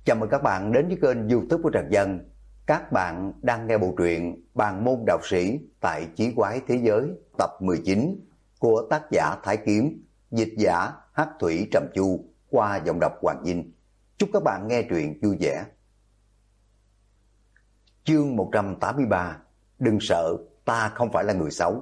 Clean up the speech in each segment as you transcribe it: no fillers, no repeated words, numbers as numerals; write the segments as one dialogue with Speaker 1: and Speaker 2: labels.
Speaker 1: Chào mừng các bạn đến với kênh YouTube của Trần Dân. Các bạn đang nghe bộ truyện Bàn môn đạo sĩ tại Chí Quái Thế Giới tập 19 của tác giả Thái Kiếm, dịch giả Hắc Thủy Trầm Chu qua giọng đọc Hoàng Vinh. Chúc các bạn nghe truyện vui vẻ. Chương 183. Đừng sợ, ta không phải là người xấu.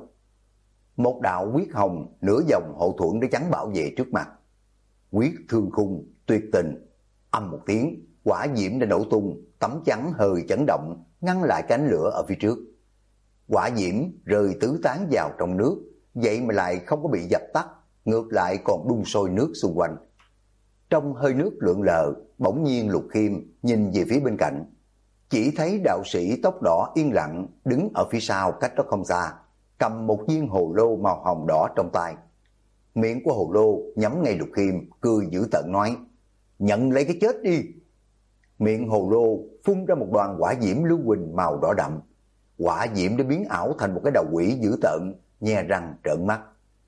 Speaker 1: Một đạo huyết hồng nửa vòng hộ thuẫn để chắn bảo vệ trước mặt. Huyết thương khung, tuyệt tình. Âm một tiếng, quả diễm đã nổ tung, tấm chắn hơi chấn động, ngăn lại cánh lửa ở phía trước. Quả diễm rơi tứ tán vào trong nước, vậy mà lại không có bị dập tắt, ngược lại còn đun sôi nước xung quanh. Trong hơi nước lượn lờ, bỗng nhiên Lục Khiêm nhìn về phía bên cạnh, chỉ thấy đạo sĩ tóc đỏ yên lặng đứng ở phía sau cách đó không xa, cầm một viên hồ lô màu hồng đỏ trong tay. Miệng của hồ lô nhắm ngay Lục Khiêm, cười dữ tợn nói: "Nhận lấy cái chết đi." Miệng hồ lô phun ra một đoàn hỏa diễm lưu huỳnh màu đỏ đậm. Hỏa diễm đã biến ảo thành một cái đầu quỷ dữ tợn, nhe răng trợn mắt.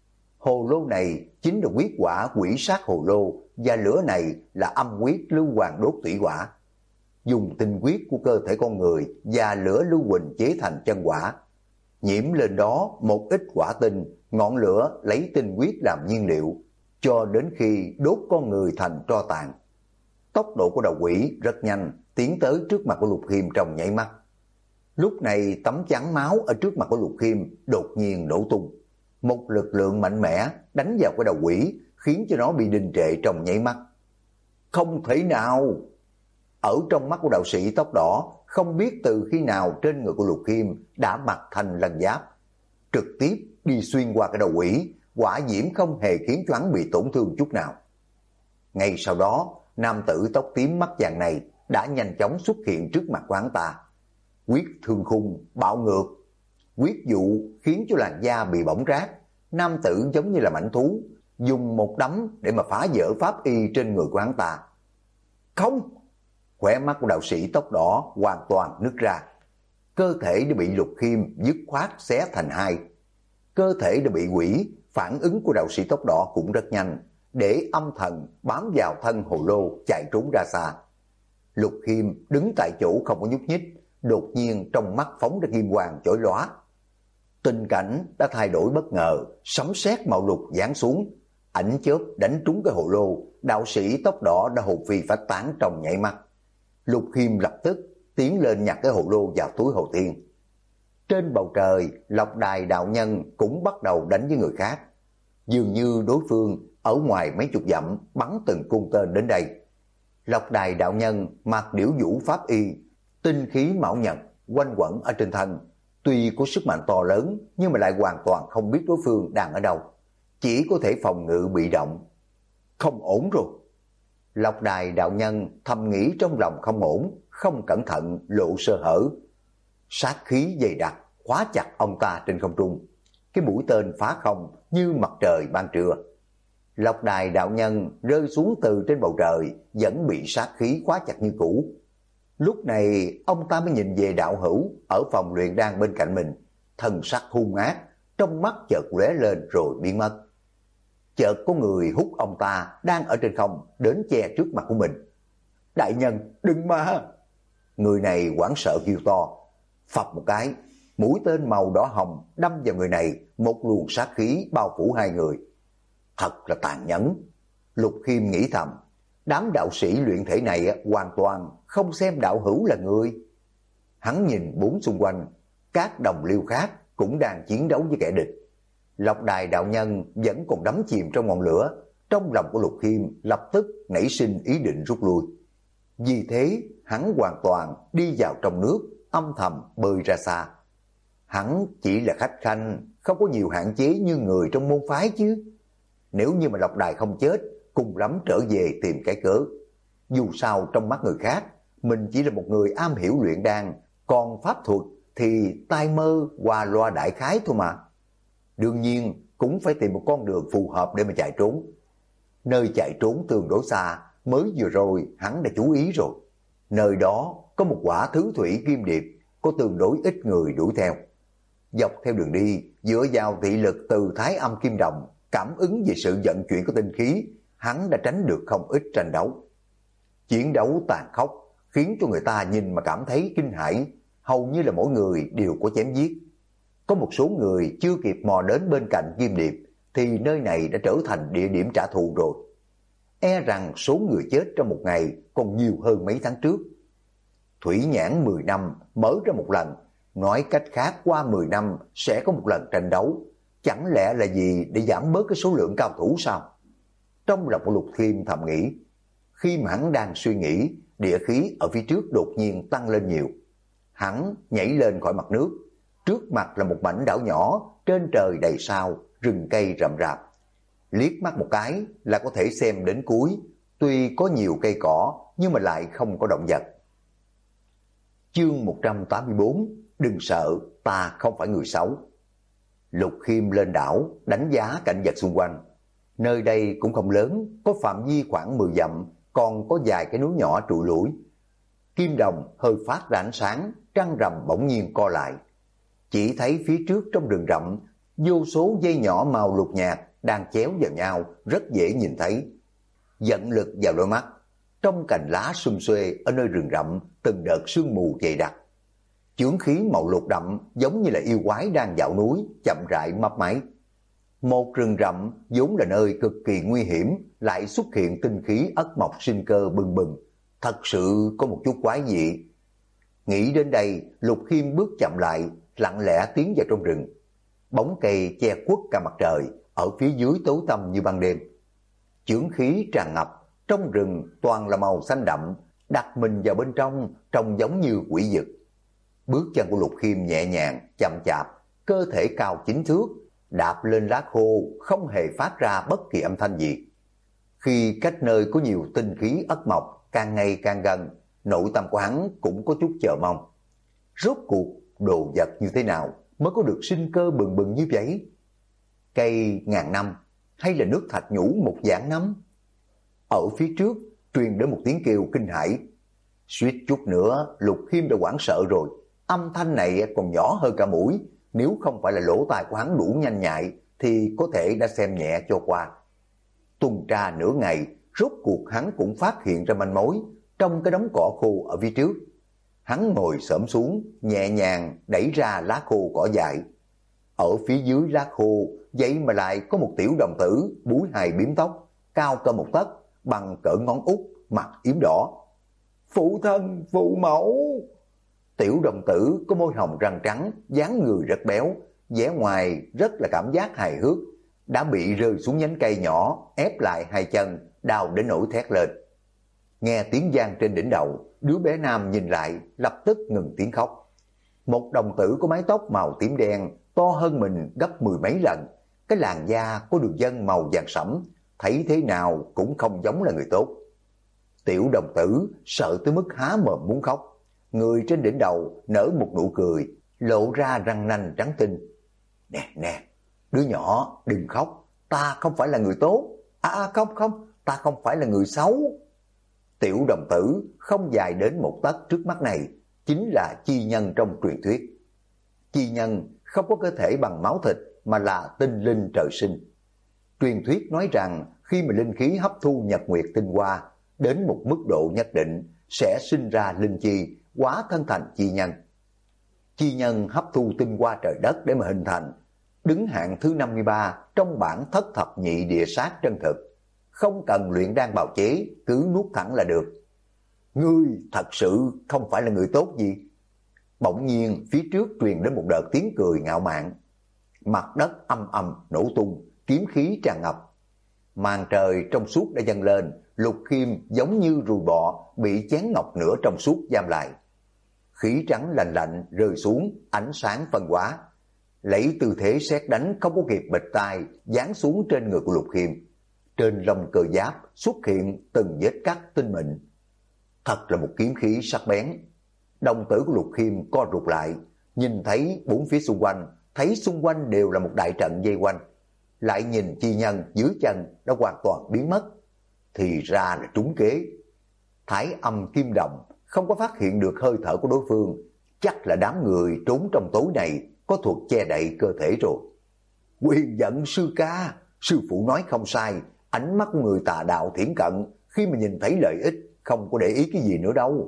Speaker 1: Hồ lô này chính là huyết quả quỷ sát hồ lô, và lửa này là âm huyết lưu hoàng đốt thủy hỏa. Dùng tinh huyết của cơ thể con người và lửa lưu huỳnh chế thành chân hỏa. Nhiễm lên đó một ít hỏa tinh, ngọn lửa lấy tinh huyết làm nhiên liệu, cho đến khi đốt con người thành tro tàn. Tốc độ của đầu quỷ rất nhanh, tiến tới trước mặt của Lục Khiêm trong nháy mắt. Lúc này tấm chắn máu ở trước mặt của Lục Khiêm đột nhiên nổ tung. Một lực lượng mạnh mẽ đánh vào cái đầu quỷ, khiến cho nó bị đình trệ trong nháy mắt. Không thể nào! Ở trong mắt của đạo sĩ tóc đỏ, không biết từ khi nào trên người của Lục Khiêm đã mặc thành lân giáp, trực tiếp đi xuyên qua cái đầu quỷ, hỏa diễm không hề khiến cho hắn bị tổn thương chút nào. Ngay sau đó, nam tử tóc tím mắt vàng này đã nhanh chóng xuất hiện trước mặt của hắn ta. Huyết thương khung, bạo ngược, huyết dụ khiến cho làn da bị bỏng rát. Nam tử giống như là mãnh thú, dùng một đấm để mà phá vỡ pháp y trên người của hắn ta. Không! Khóe mắt của đạo sĩ tóc đỏ hoàn toàn nứt ra. Cơ thể đã bị Lục Khiêm dứt khoát xé thành hai. Cơ thể đã bị hủy, phản ứng của đạo sĩ tóc đỏ cũng rất nhanh, để âm thần bám vào thân hồ lô chạy trốn ra xa. Lục Khiêm đứng tại chỗ không có nhúc nhích, đột nhiên trong mắt phóng ra kim quang chói lóa. Tình cảnh đã thay đổi bất ngờ, sấm sét màu lục giáng xuống, ảnh chớp đánh trúng cái hồ lô, đạo sĩ tóc đỏ đã hồn phi phách tán trong nháy mắt. Lục Khiêm lập tức tiến lên nhặt cái hồ lô vào túi hồ tiên. Trên bầu trời, Lộc Đài đạo nhân cũng bắt đầu đánh với người khác. Dường như đối phương ở ngoài mấy chục dặm bắn từng cung tên đến đây. Lộc Đài đạo nhân mặc điểu vũ pháp y, tinh khí mão nhật quanh quẩn ở trên thân, tuy có sức mạnh to lớn nhưng mà lại hoàn toàn không biết đối phương đang ở đâu, chỉ có thể phòng ngự bị động. Không ổn rồi. Lộc Đài đạo nhân thầm nghĩ trong lòng không ổn, không cẩn thận lộ sơ hở. Sát khí dày đặc khóa chặt ông ta trên không trung. Cái mũi tên phá không như mặt trời ban trưa. Lộc Đài đạo nhân rơi xuống từ trên bầu trời, vẫn bị sát khí khóa chặt như cũ. Lúc này ông ta mới nhìn về đạo hữu ở phòng luyện đan bên cạnh mình, thần sắc hung ác, trong mắt chợt lóe lên rồi biến mất. Chợt có người hút ông ta đang ở trên không đến che trước mặt của mình. Đại nhân, đừng mà! Người này hoảng sợ kêu to. Phập một cái, mũi tên màu đỏ hồng đâm vào người này, một luồng sát khí bao phủ hai người. Thật là tàn nhẫn. Lục Khiêm nghĩ thầm, đám đạo sĩ luyện thể này hoàn toàn không xem đạo hữu là người. Hắn nhìn bốn xung quanh, các đồng liêu khác cũng đang chiến đấu với kẻ địch. Lộc Đài đạo nhân vẫn còn đắm chìm trong ngọn lửa. Trong lòng của Lục Khiêm lập tức nảy sinh ý định rút lui. Vì thế hắn hoàn toàn đi vào trong nước, âm thầm bơi ra xa. Hắn chỉ là khách khanh, không có nhiều hạn chế như người trong môn phái chứ. Nếu như mà Lộc Đài không chết, cùng lắm trở về tìm cái cớ. Dù sao trong mắt người khác, mình chỉ là một người am hiểu luyện đan, còn pháp thuật thì tai mơ qua loa đại khái thôi mà. Đương nhiên cũng phải tìm một con đường phù hợp để mà chạy trốn. Nơi chạy trốn tương đối xa, mới vừa rồi hắn đã chú ý rồi. Nơi đó có một quả thứ thủy kim điệp, có tương đối ít người đuổi theo. Dọc theo đường đi, dựa vào thị lực từ thái âm kim đồng, cảm ứng về sự vận chuyển của tinh khí, hắn đã tránh được không ít tranh đấu. Chiến đấu tàn khốc khiến cho người ta nhìn mà cảm thấy kinh hãi, hầu như là mỗi người đều có chém giết. Có một số người chưa kịp mò đến bên cạnh Kim Điệp thì nơi này đã trở thành địa điểm trả thù rồi. E rằng số người chết trong một ngày còn nhiều hơn mấy tháng trước. Thủy nhãn 10 năm mở ra một lần, nói cách khác qua 10 năm sẽ có một lần tranh đấu. Chẳng lẽ là gì để giảm bớt cái số lượng cao thủ sao? Trong lòng của Lục Khiêm thầm nghĩ. Khi mà hắn đang suy nghĩ, địa khí ở phía trước đột nhiên tăng lên nhiều. Hắn nhảy lên khỏi mặt nước. Trước mặt là một mảnh đảo nhỏ, trên trời đầy sao, rừng cây rậm rạp. Liếc mắt một cái là có thể xem đến cuối, tuy có nhiều cây cỏ nhưng mà lại không có động vật. Chương 184, đừng sợ, ta không phải người xấu. Lục Khiêm lên đảo, đánh giá cảnh vật xung quanh. Nơi đây cũng không lớn, có phạm vi khoảng 10 dặm, còn có vài cái núi nhỏ trụi lủi. Kim đồng hơi phát ra ánh sáng, trăng rằm bỗng nhiên co lại. Chỉ thấy phía trước trong rừng rậm, vô số dây nhỏ màu lục nhạt đang chéo vào nhau, rất dễ nhìn thấy. Dẫn lực vào đôi mắt, trong cành lá xum xuê ở nơi rừng rậm, từng đợt sương mù dày đặc. Chướng khí màu lục đậm giống như là yêu quái đang dạo núi, chậm rãi mấp máy. Một rừng rậm vốn là nơi cực kỳ nguy hiểm, lại xuất hiện tinh khí ất mộc sinh cơ bừng bừng, thật sự có một chút quái dị. Nghĩ đến đây, Lục Khiêm bước chậm lại, lặng lẽ tiến vào trong rừng. Bóng cây che khuất cả mặt trời, ở phía dưới tối tăm như ban đêm. Chướng khí tràn ngập, trong rừng toàn là màu xanh đậm, đặt mình vào bên trong, trông giống như quỷ dực. Bước chân của Lục Khiêm nhẹ nhàng, chậm chạp, cơ thể cao 9 thước, đạp lên lá khô, không hề phát ra bất kỳ âm thanh gì. Khi cách nơi có nhiều tinh khí ất mộc càng ngày càng gần, nội tâm của hắn cũng có chút chờ mong. Rốt cuộc đồ vật như thế nào mới có được sinh cơ bừng bừng như vậy? Cây ngàn năm hay là nước thạch nhũ một vạn năm? Ở phía trước truyền đến một tiếng kêu kinh hãi. Suýt chút nữa Lục Khiêm đã hoảng sợ rồi. Âm thanh này còn nhỏ hơn cả mũi, nếu không phải là lỗ tai của hắn đủ nhanh nhạy thì có thể đã xem nhẹ cho qua. Tuần tra nửa ngày, rốt cuộc hắn cũng phát hiện ra manh mối trong cái đống cỏ khô ở phía trước. Hắn ngồi xổm xuống, nhẹ nhàng đẩy ra lá khô cỏ dại. Ở phía dưới lá khô, vậy mà lại có một tiểu đồng tử búi 2 bím tóc, cao cỡ 1 tấc, bằng cỡ ngón út, mặt yếm đỏ. Phụ thân, phụ mẫu! Tiểu đồng tử có môi hồng răng trắng, dáng người rất béo, vẻ ngoài rất là cảm giác hài hước, đã bị rơi xuống nhánh cây nhỏ, ép lại 2 chân, đau đến nỗi thét lên. Nghe tiếng vang trên đỉnh đầu, đứa bé nam nhìn lại, lập tức ngừng tiếng khóc. Một đồng tử có mái tóc màu tím đen, to hơn mình gấp 10 mấy lần, cái làn da có đường vân màu vàng sẫm, thấy thế nào cũng không giống là người tốt. Tiểu đồng tử sợ tới mức há mồm muốn khóc. Người trên đỉnh đầu nở một nụ cười, lộ ra răng nanh trắng tinh. Nè nè, đứa nhỏ đừng khóc, ta không phải là người tốt. Không, ta không phải là người xấu. Tiểu đồng tử không dài đến 1 tấc trước mắt này, chính là chi nhân trong truyền thuyết. Chi nhân không có cơ thể bằng máu thịt mà là tinh linh trời sinh. Truyền thuyết nói rằng khi mà linh khí hấp thu nhật nguyệt tinh hoa đến một mức độ nhất định sẽ sinh ra linh chi, hóa thân thành chi nhân. Chi nhân hấp thu tinh hoa trời đất để mà hình thành, đứng hạng thứ 53 trong bảng thất thập nhị địa sát chân thực. Không cần luyện đan bào chế, cứ nuốt thẳng là được. Ngươi thật sự không phải là người tốt gì? Bỗng nhiên phía trước truyền đến một đợt tiếng cười ngạo mạn. Mặt đất âm ầm nổ tung, kiếm khí tràn ngập. Màn trời trong suốt đã dâng lên, Lục Khiêm giống như ruồi bọ bị chén ngọc nửa trong suốt giam lại. Khí trắng lạnh lạnh rơi xuống, ánh sáng phân hóa. Lấy tư thế sét đánh không có kịp bịch tai, giáng xuống trên người của Lục Khiêm. Trên lông cơ giáp xuất hiện từng vết cắt tinh mịn. Thật là một kiếm khí sắc bén. Đồng tử của Lục Khiêm co rụt lại, nhìn thấy bốn phía xung quanh, thấy xung quanh đều là một đại trận vây quanh. Lại nhìn chi nhân dưới chân đã hoàn toàn biến mất. Thì ra là trúng kế. Thái âm kim đồng không có phát hiện được hơi thở của đối phương, chắc là đám người trốn trong tối này có thuật che đậy cơ thể rồi. Quyền giận sư ca, sư phụ nói không sai, ánh mắt của người tà đạo thiển cận khi mà nhìn thấy lợi ích không có để ý cái gì nữa đâu.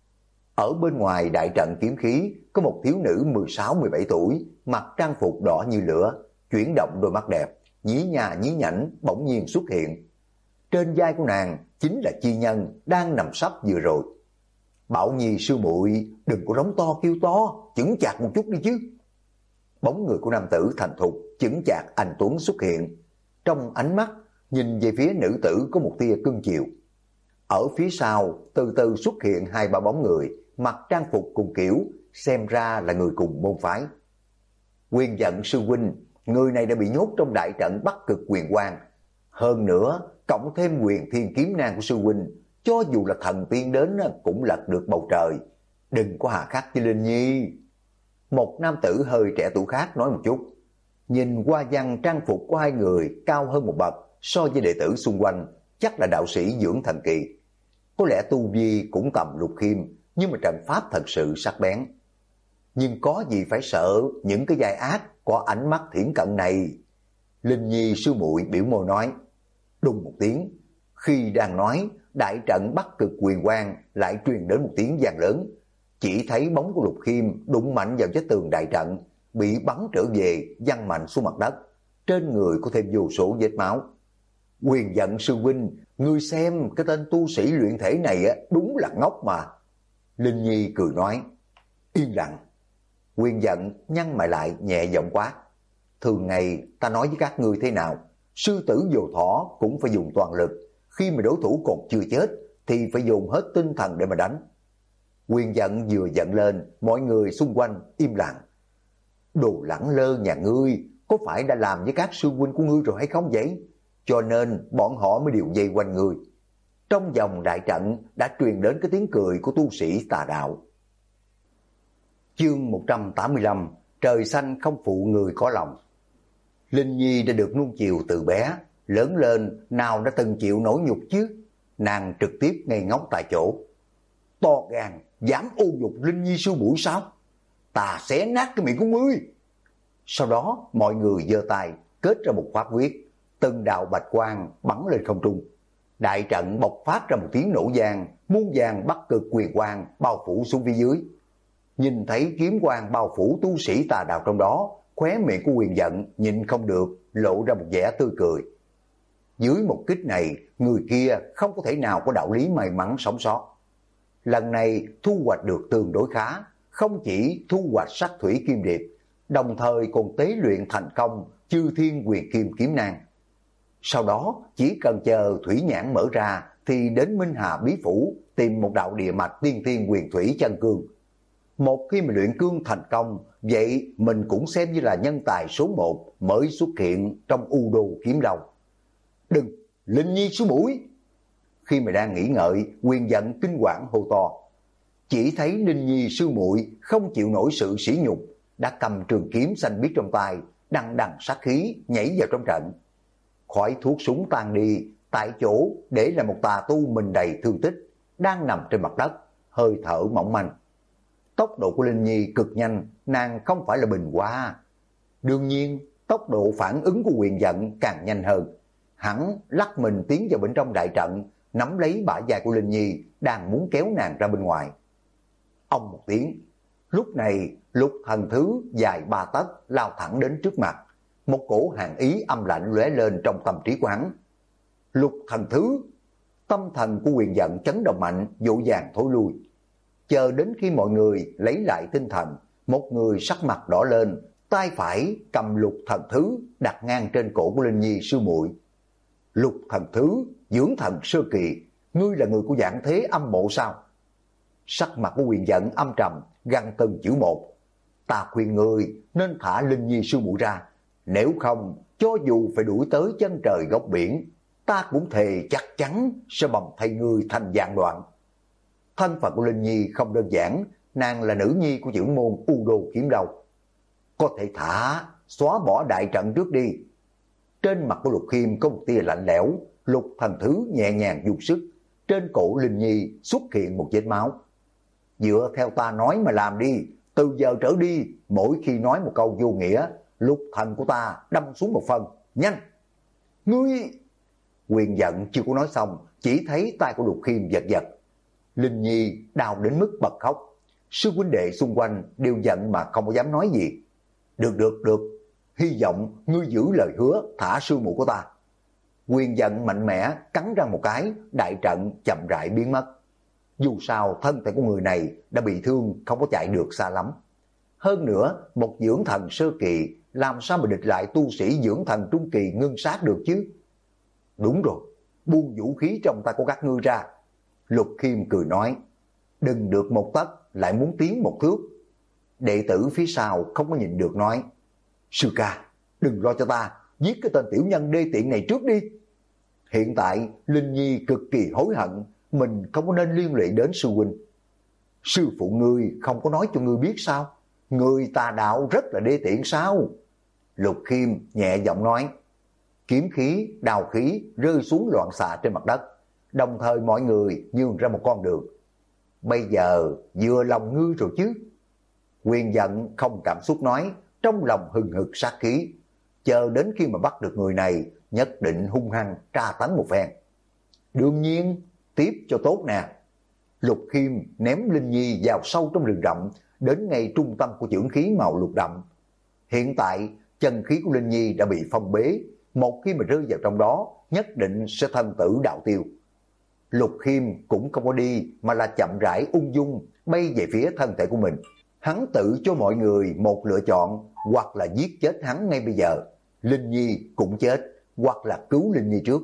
Speaker 1: Ở bên ngoài đại trận kiếm khí có một thiếu nữ 16-17 tuổi, mặc trang phục đỏ như lửa, chuyển động đôi mắt đẹp, nhí nha nhí nhảnh bỗng nhiên xuất hiện. Trên vai của nàng chính là chi nhân đang nằm sấp vừa rồi. Bảo Nhi sư muội, đừng có rống to kêu to, chững chạc một chút đi chứ. Bóng người của nam tử thành thục, chững chạc anh tuấn xuất hiện. Trong ánh mắt nhìn về phía nữ tử có một tia cưng chiều. Ở phía sau từ từ xuất hiện 2-3 bóng người, mặc trang phục cùng kiểu, xem ra là người cùng môn phái. Quyền Giận sư huynh, người này đã bị nhốt trong đại trận Bắc Cực Quyền Quang. Hơn nữa, cộng thêm Quyền Thiên Kiếm Nang của sư huynh, cho dù là thần tiên đến cũng lật được bầu trời. Đừng có hà khắc với Linh Nhi. Một nam tử hơi trẻ tuổi khác nói một chút. Nhìn qua văn trang phục của hai người cao hơn một bậc so với đệ tử xung quanh, chắc là đạo sĩ dưỡng thần kỳ. Có lẽ tu vi cũng tầm Lục Khiêm, nhưng mà trận pháp thật sự sắc bén. Nhưng có gì phải sợ những cái vai ác có ánh mắt thiển cận này. Linh Nhi sư muội biểu môi nói. Đùng một tiếng, khi đang nói, đại trận Bắc Cực Quyền Quang lại truyền đến một tiếng vang lớn. Chỉ thấy bóng của Lục Khiêm đụng mạnh vào vách tường đại trận, bị bắn trở về, văng mạnh xuống mặt đất. Trên người có thêm vô số vết máu. Quyền Giận sư huynh, ngươi xem cái tên tu sĩ luyện thể này đúng là ngốc mà. Linh Nhi cười nói. Yên lặng. Quyền Giận nhăn mày lại nhẹ giọng quát. Thường ngày ta nói với các ngươi thế nào, sư tử vô thỏ cũng phải dùng toàn lực. Khi mà đối thủ còn chưa chết thì phải dùng hết tinh thần để mà đánh. Quyền Giận vừa giận lên, mọi người xung quanh im lặng. Đồ lẳng lơ nhà ngươi, có phải đã làm với các sư huynh của ngươi rồi hay không vậy? Cho nên bọn họ mới đều dây quanh ngươi. Trong vòng đại trận đã truyền đến cái tiếng cười của tu sĩ tà đạo. Chương 185, trời xanh không phụ người có lòng. Linh Nhi đã được nuông chiều từ bé, lớn lên nào đã từng chịu nỗi nhục chứ. Nàng trực tiếp ngây ngốc tại chỗ. To gan, dám ô nhục Linh Nhi sư muội sao? Ta xé nát cái miệng của ngươi. Sau đó mọi người giơ tay kết ra một pháp quyết, từng đạo bạch quang bắn lên không trung. Đại trận bộc phát ra một tiếng nổ vang, muôn vàng Bắc Cực Quyền Quang bao phủ xuống phía dưới. Nhìn thấy kiếm quang bao phủ tu sĩ tà đạo trong đó, khóe miệng của Quyền Giận nhìn không được, lộ ra một vẻ tươi cười. Dưới một kích này, người kia không có thể nào có đạo lý may mắn sống sót. Lần này thu hoạch được tương đối khá, không chỉ thu hoạch sắc thủy kim điệp, đồng thời còn tế luyện thành công Chư Thiên Quyền Kim Kiếm Nang. Sau đó chỉ cần chờ thủy nhãn mở ra thì đến Minh Hà Bí Phủ tìm một đạo địa mạch tiên thiên quyền thủy chân cương. Một khi mà luyện cương thành công, vậy mình cũng xem như là nhân tài số 1 mới xuất hiện trong U Đô Kiếm Lâu. Đừng, Linh Nhi số mũi. Khi mà đang nghĩ ngợi, Quyền Giận kinh quản hô to. Chỉ thấy Linh Nhi sư muội không chịu nổi sự sỉ nhục, đã cầm trường kiếm xanh biếc trong tay, đằng đằng sát khí nhảy vào trong trận. Khói thuốc súng tan đi, tại chỗ để là một tà tu mình đầy thương tích, đang nằm trên mặt đất, hơi thở mỏng manh. Tốc độ của Linh Nhi cực nhanh, nàng không phải là bình hoa. Đương nhiên, tốc độ phản ứng của Quyền Giận càng nhanh hơn. Hắn lắc mình tiến vào bên trong đại trận, nắm lấy bả vai của Linh Nhi, đang muốn kéo nàng ra bên ngoài. Ông một tiếng, lúc này Lục Thần Thứ dài 3 tấc lao thẳng đến trước mặt. Một cổ hàn ý âm lạnh lóe lên trong tâm trí của hắn. Lục Thần Thứ, tâm thần của Quyền Giận chấn động mạnh, vội vàng thối lui. Chờ đến khi mọi người lấy lại tinh thần, một người sắc mặt đỏ lên, tay phải cầm Lục Thần Thứ đặt ngang trên cổ của Linh Nhi sư muội. Lục Thần Thứ, dưỡng thần sơ kỳ, ngươi là người của Vạn Thế Âm Mộ sao? Sắc mặt của Quyền Giận âm trầm, gằn từng chữ một. Ta khuyên ngươi nên thả Linh Nhi sư muội ra, nếu không, cho dù phải đuổi tới chân trời góc biển, ta cũng thề chắc chắn sẽ bầm thay ngươi thành vạn đoạn. Thân phận của Linh Nhi không đơn giản, nàng là nữ nhi của trưởng môn U Đô Kiếm Lâu. Có thể thả, xóa bỏ đại trận trước đi. Trên mặt của Lục Khiêm có một tia lạnh lẽo, Lục Thần Thứ nhẹ nhàng dùng sức, trên cổ Linh Nhi xuất hiện một vết máu. Dựa theo ta nói mà làm đi, từ giờ trở đi, mỗi khi nói một câu vô nghĩa, Lục thần của ta đâm xuống một phần, nhanh. Ngươi! Quyền Giận chưa có nói xong, chỉ thấy tay của Lục Khiêm giật giật, Linh Nhi đau đến mức bật khóc. Sư huynh đệ xung quanh đều giận mà không có dám nói gì. Được, hy vọng ngươi giữ lời hứa thả sư muội của ta. Quyền giận mạnh mẽ cắn răng một cái, đại trận chậm rãi biến mất. Dù sao thân thể của người này đã bị thương, không có chạy được xa lắm. Hơn nữa, một dưỡng thần sơ kỳ làm sao mà địch lại tu sĩ dưỡng thần trung kỳ ngưng sát được chứ? Đúng rồi, buông vũ khí trong tay của các ngươi ra. Lục Khiêm cười nói, đừng được một tấc lại muốn tiến một thước. Đệ tử phía sau không có nhịn được nói, sư ca, đừng lo cho ta, giết cái tên tiểu nhân đê tiện này trước đi. Hiện tại Linh Nhi cực kỳ hối hận, mình không có nên liên lụy đến sư huynh. Sư phụ ngươi không có nói cho ngươi biết sao? Ngươi tà đạo rất là đê tiện sao? Lục Khiêm nhẹ giọng nói. Kiếm khí, đào khí rơi xuống loạn xạ trên mặt đất, đồng thời mọi người nhường ra một con đường. Bây giờ vừa lòng ngươi rồi chứ? Quyền giận không cảm xúc nói, trong lòng hừng hực sát khí. Chờ đến khi mà bắt được người này, nhất định hung hăng tra tấn một phen. Đương nhiên, tiếp cho tốt nè. Lục Khiêm ném Linh Nhi vào sâu trong rừng rậm, đến ngay trung tâm của chưởng khí màu lục đậm. Hiện tại, chân khí của Linh Nhi đã bị phong bế, một khi mà rơi vào trong đó, nhất định sẽ thân tử đạo tiêu. Lục Khiêm cũng không có đi, mà là chậm rãi ung dung bay về phía thân thể của mình. Hắn tự cho mọi người một lựa chọn, hoặc là giết chết hắn ngay bây giờ, Linh Nhi cũng chết, hoặc là cứu Linh Nhi trước.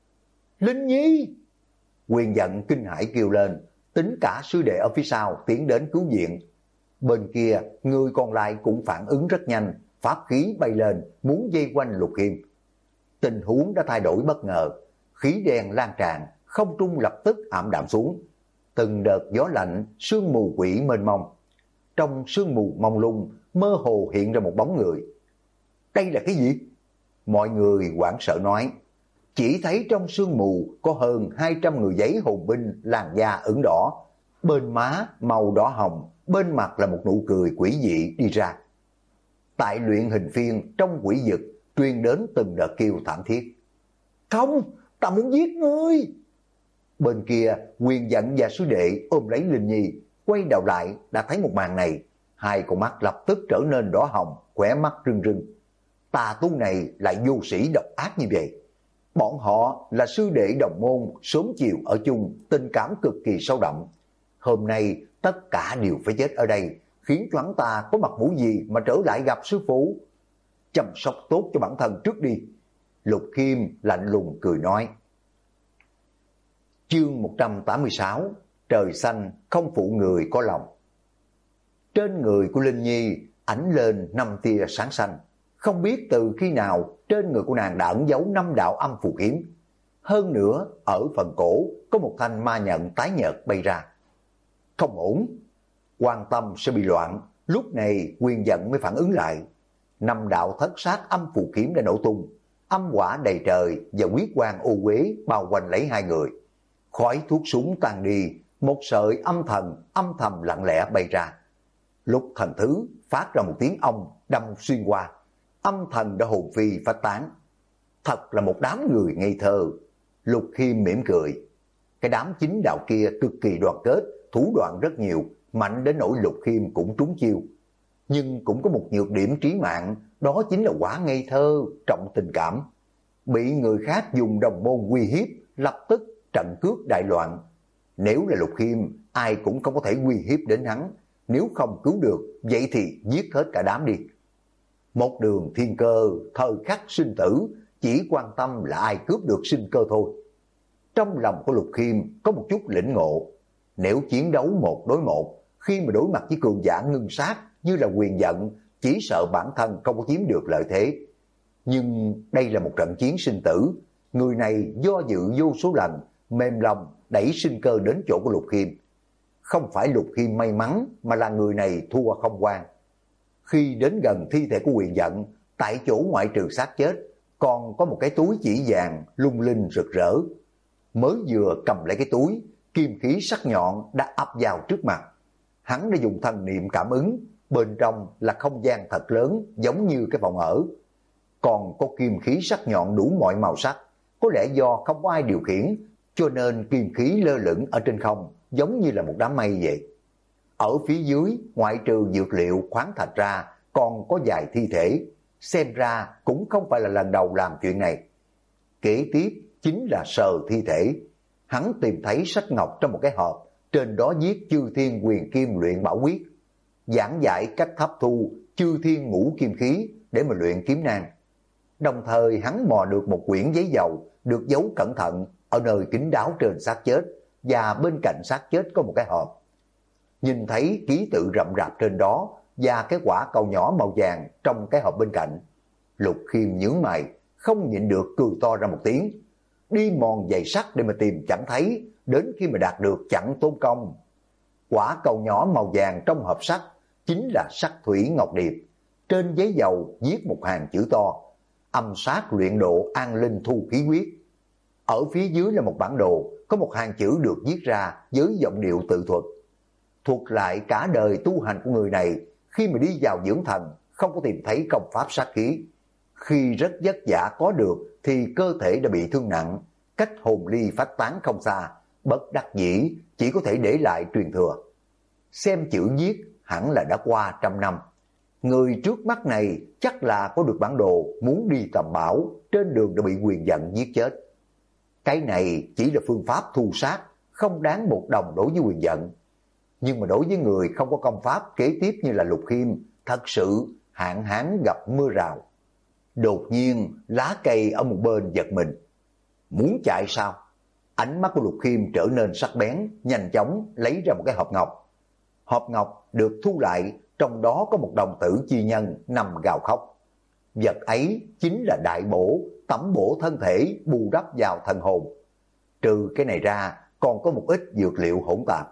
Speaker 1: Linh Nhi! Quyền giận kinh hãi kêu lên, tính cả sư đệ ở phía sau tiến đến cứu viện. Bên kia, người còn lại cũng phản ứng rất nhanh, pháp khí bay lên, muốn dây quanh Lục Khiêm. Tình huống đã thay đổi bất ngờ, khí đen lan tràn, không trung lập tức ảm đạm xuống. Từng đợt gió lạnh, sương mù quỷ mênh mông. Trong sương mù mông lung, mơ hồ hiện ra một bóng người. Đây là cái gì? Mọi người hoảng sợ nói. Chỉ thấy trong sương mù có hơn 200 người giấy hồn binh làn da ửng đỏ, bên má màu đỏ hồng, bên mặt là một nụ cười quỷ dị đi ra. Tại luyện hình phiên trong quỷ vực truyền đến từng đợt kêu thảm thiết. Không, ta muốn giết ngươi! Bên kia, Quyền giận và sư đệ ôm lấy Linh Nhi, quay đầu lại đã thấy một màn này. Hai con mắt lập tức trở nên đỏ hồng, khóe mắt rưng rưng. Tà tu này lại vô sĩ độc ác như vậy. Bọn họ là sư đệ đồng môn, sớm chiều ở chung, tình cảm cực kỳ sâu đậm. Hôm nay tất cả đều phải chết ở đây, khiến cho hắn ta có mặt mũi gì mà trở lại gặp sư phụ. Chăm sóc tốt cho bản thân trước đi. Lục Khiêm lạnh lùng cười nói. Chương 186, trời xanh không phụ người có lòng. Trên người của Linh Nhi ánh lên 5 tia sáng xanh. Không biết từ khi nào trên người của nàng đã ẩn giấu 5 đạo âm phù kiếm. Hơn nữa ở phần cổ có một thanh ma nhận tái nhợt bay ra. Không ổn, quan tâm sẽ bị loạn. Lúc này Quyền giận mới phản ứng lại. 5 đạo thất sát âm phù kiếm đã nổ tung, âm quả đầy trời và huyết quang ô uế bao quanh lấy hai người. Khói thuốc súng tan đi, một sợi âm thần âm thầm lặng lẽ bay ra. Lúc thần thứ phát ra một tiếng ong đâm xuyên qua, âm thần đã hồn phi phách tán. Thật là một đám người ngây thơ. Lục Khiêm mỉm cười. Cái đám chính đạo kia cực kỳ đoàn kết, thủ đoạn rất nhiều, mạnh đến nỗi Lục Khiêm cũng trúng chiêu. Nhưng cũng có một nhược điểm trí mạng, đó chính là quá ngây thơ, trọng tình cảm. Bị người khác dùng đồng môn uy hiếp, lập tức trận cướp đại loạn. Nếu là Lục Khiêm, ai cũng không có thể uy hiếp đến hắn. Nếu không cứu được, vậy thì giết hết cả đám đi. Một đường thiên cơ, thời khắc sinh tử, chỉ quan tâm là ai cướp được sinh cơ thôi. Trong lòng của Lục Khiêm có một chút lĩnh ngộ. Nếu chiến đấu 1 đối 1, khi mà đối mặt với cường giả ngưng sát như là Quyền giận, chỉ sợ bản thân không có chiếm được lợi thế. Nhưng đây là một trận chiến sinh tử. Người này do dự vô số lần, mềm lòng đẩy sinh cơ đến chỗ của Lục Khiêm. Không phải Lục Khiêm may mắn, mà là người này thua không quan. Khi đến gần thi thể của Quyền giận, tại chỗ ngoại trừ xác chết, còn có một cái túi chỉ vàng lung linh rực rỡ. Mới vừa cầm lấy cái túi, kim khí sắc nhọn đã ập vào trước mặt. Hắn đã dùng thần niệm cảm ứng, bên trong là không gian thật lớn giống như cái phòng ở. Còn có kim khí sắc nhọn đủ mọi màu sắc, có lẽ do không có ai điều khiển, cho nên kim khí lơ lửng ở trên không, giống như là một đám mây vậy. Ở phía dưới, ngoại trừ dược liệu khoáng thạch ra, còn có vài thi thể, xem ra cũng không phải là lần đầu làm chuyện này. Kế tiếp chính là sờ thi thể. Hắn tìm thấy sách ngọc trong một cái hộp, trên đó viết Chư Thiên Huyền Kim Luyện Bảo Quyết, giảng giải cách hấp thu Chư Thiên Ngũ Kim Khí để mà luyện kiếm nang. Đồng thời hắn mò được một quyển giấy dầu được giấu cẩn thận ở nơi kín đáo trên xác chết, và bên cạnh xác chết có một cái hộp. Nhìn thấy ký tự rậm rạp trên đó và cái quả cầu nhỏ màu vàng trong cái hộp bên cạnh, Lục Khiêm nhướng mày, không nhịn được cười to ra một tiếng. Đi mòn giày sắt để mà tìm chẳng thấy, đến khi mà đạt được chẳng tốn công. Quả cầu nhỏ màu vàng trong hộp sắt chính là sắc thủy ngọc điệp. Trên giấy dầu viết một hàng chữ to: âm sát luyện độ an linh thu khí quyết. Ở phía dưới là một bản đồ, có một hàng chữ được viết ra với giọng điệu tự thuật. Thuật lại cả đời tu hành của người này, khi mà đi vào dưỡng thành không có tìm thấy công pháp sát khí. Khi rất vất vả có được thì cơ thể đã bị thương nặng, cách hồn ly phách tán không xa, bất đắc dĩ chỉ có thể để lại truyền thừa. Xem chữ viết hẳn là đã qua 100 năm. Người trước mắt này chắc là có được bản đồ, muốn đi tầm bảo, trên đường đã bị Quyền Giận giết chết. Cái này chỉ là phương pháp thu sát, không đáng một đồng đối với Quyền Giận. Nhưng mà đối với người không có công pháp kế tiếp như là Lục Khiêm, thật sự hạn hán gặp mưa rào. Đột nhiên lá cây ở một bên giật mình. Muốn chạy sao? Ánh mắt của Lục Khiêm trở nên sắc bén, nhanh chóng lấy ra một cái hộp ngọc. Hộp ngọc được thu lại, trong đó có một đồng tử chi nhân nằm gào khóc. Vật ấy chính là đại bổ, tẩm bổ thân thể, bù đắp vào thần hồn. Trừ cái này ra, còn có một ít dược liệu hỗn tạp.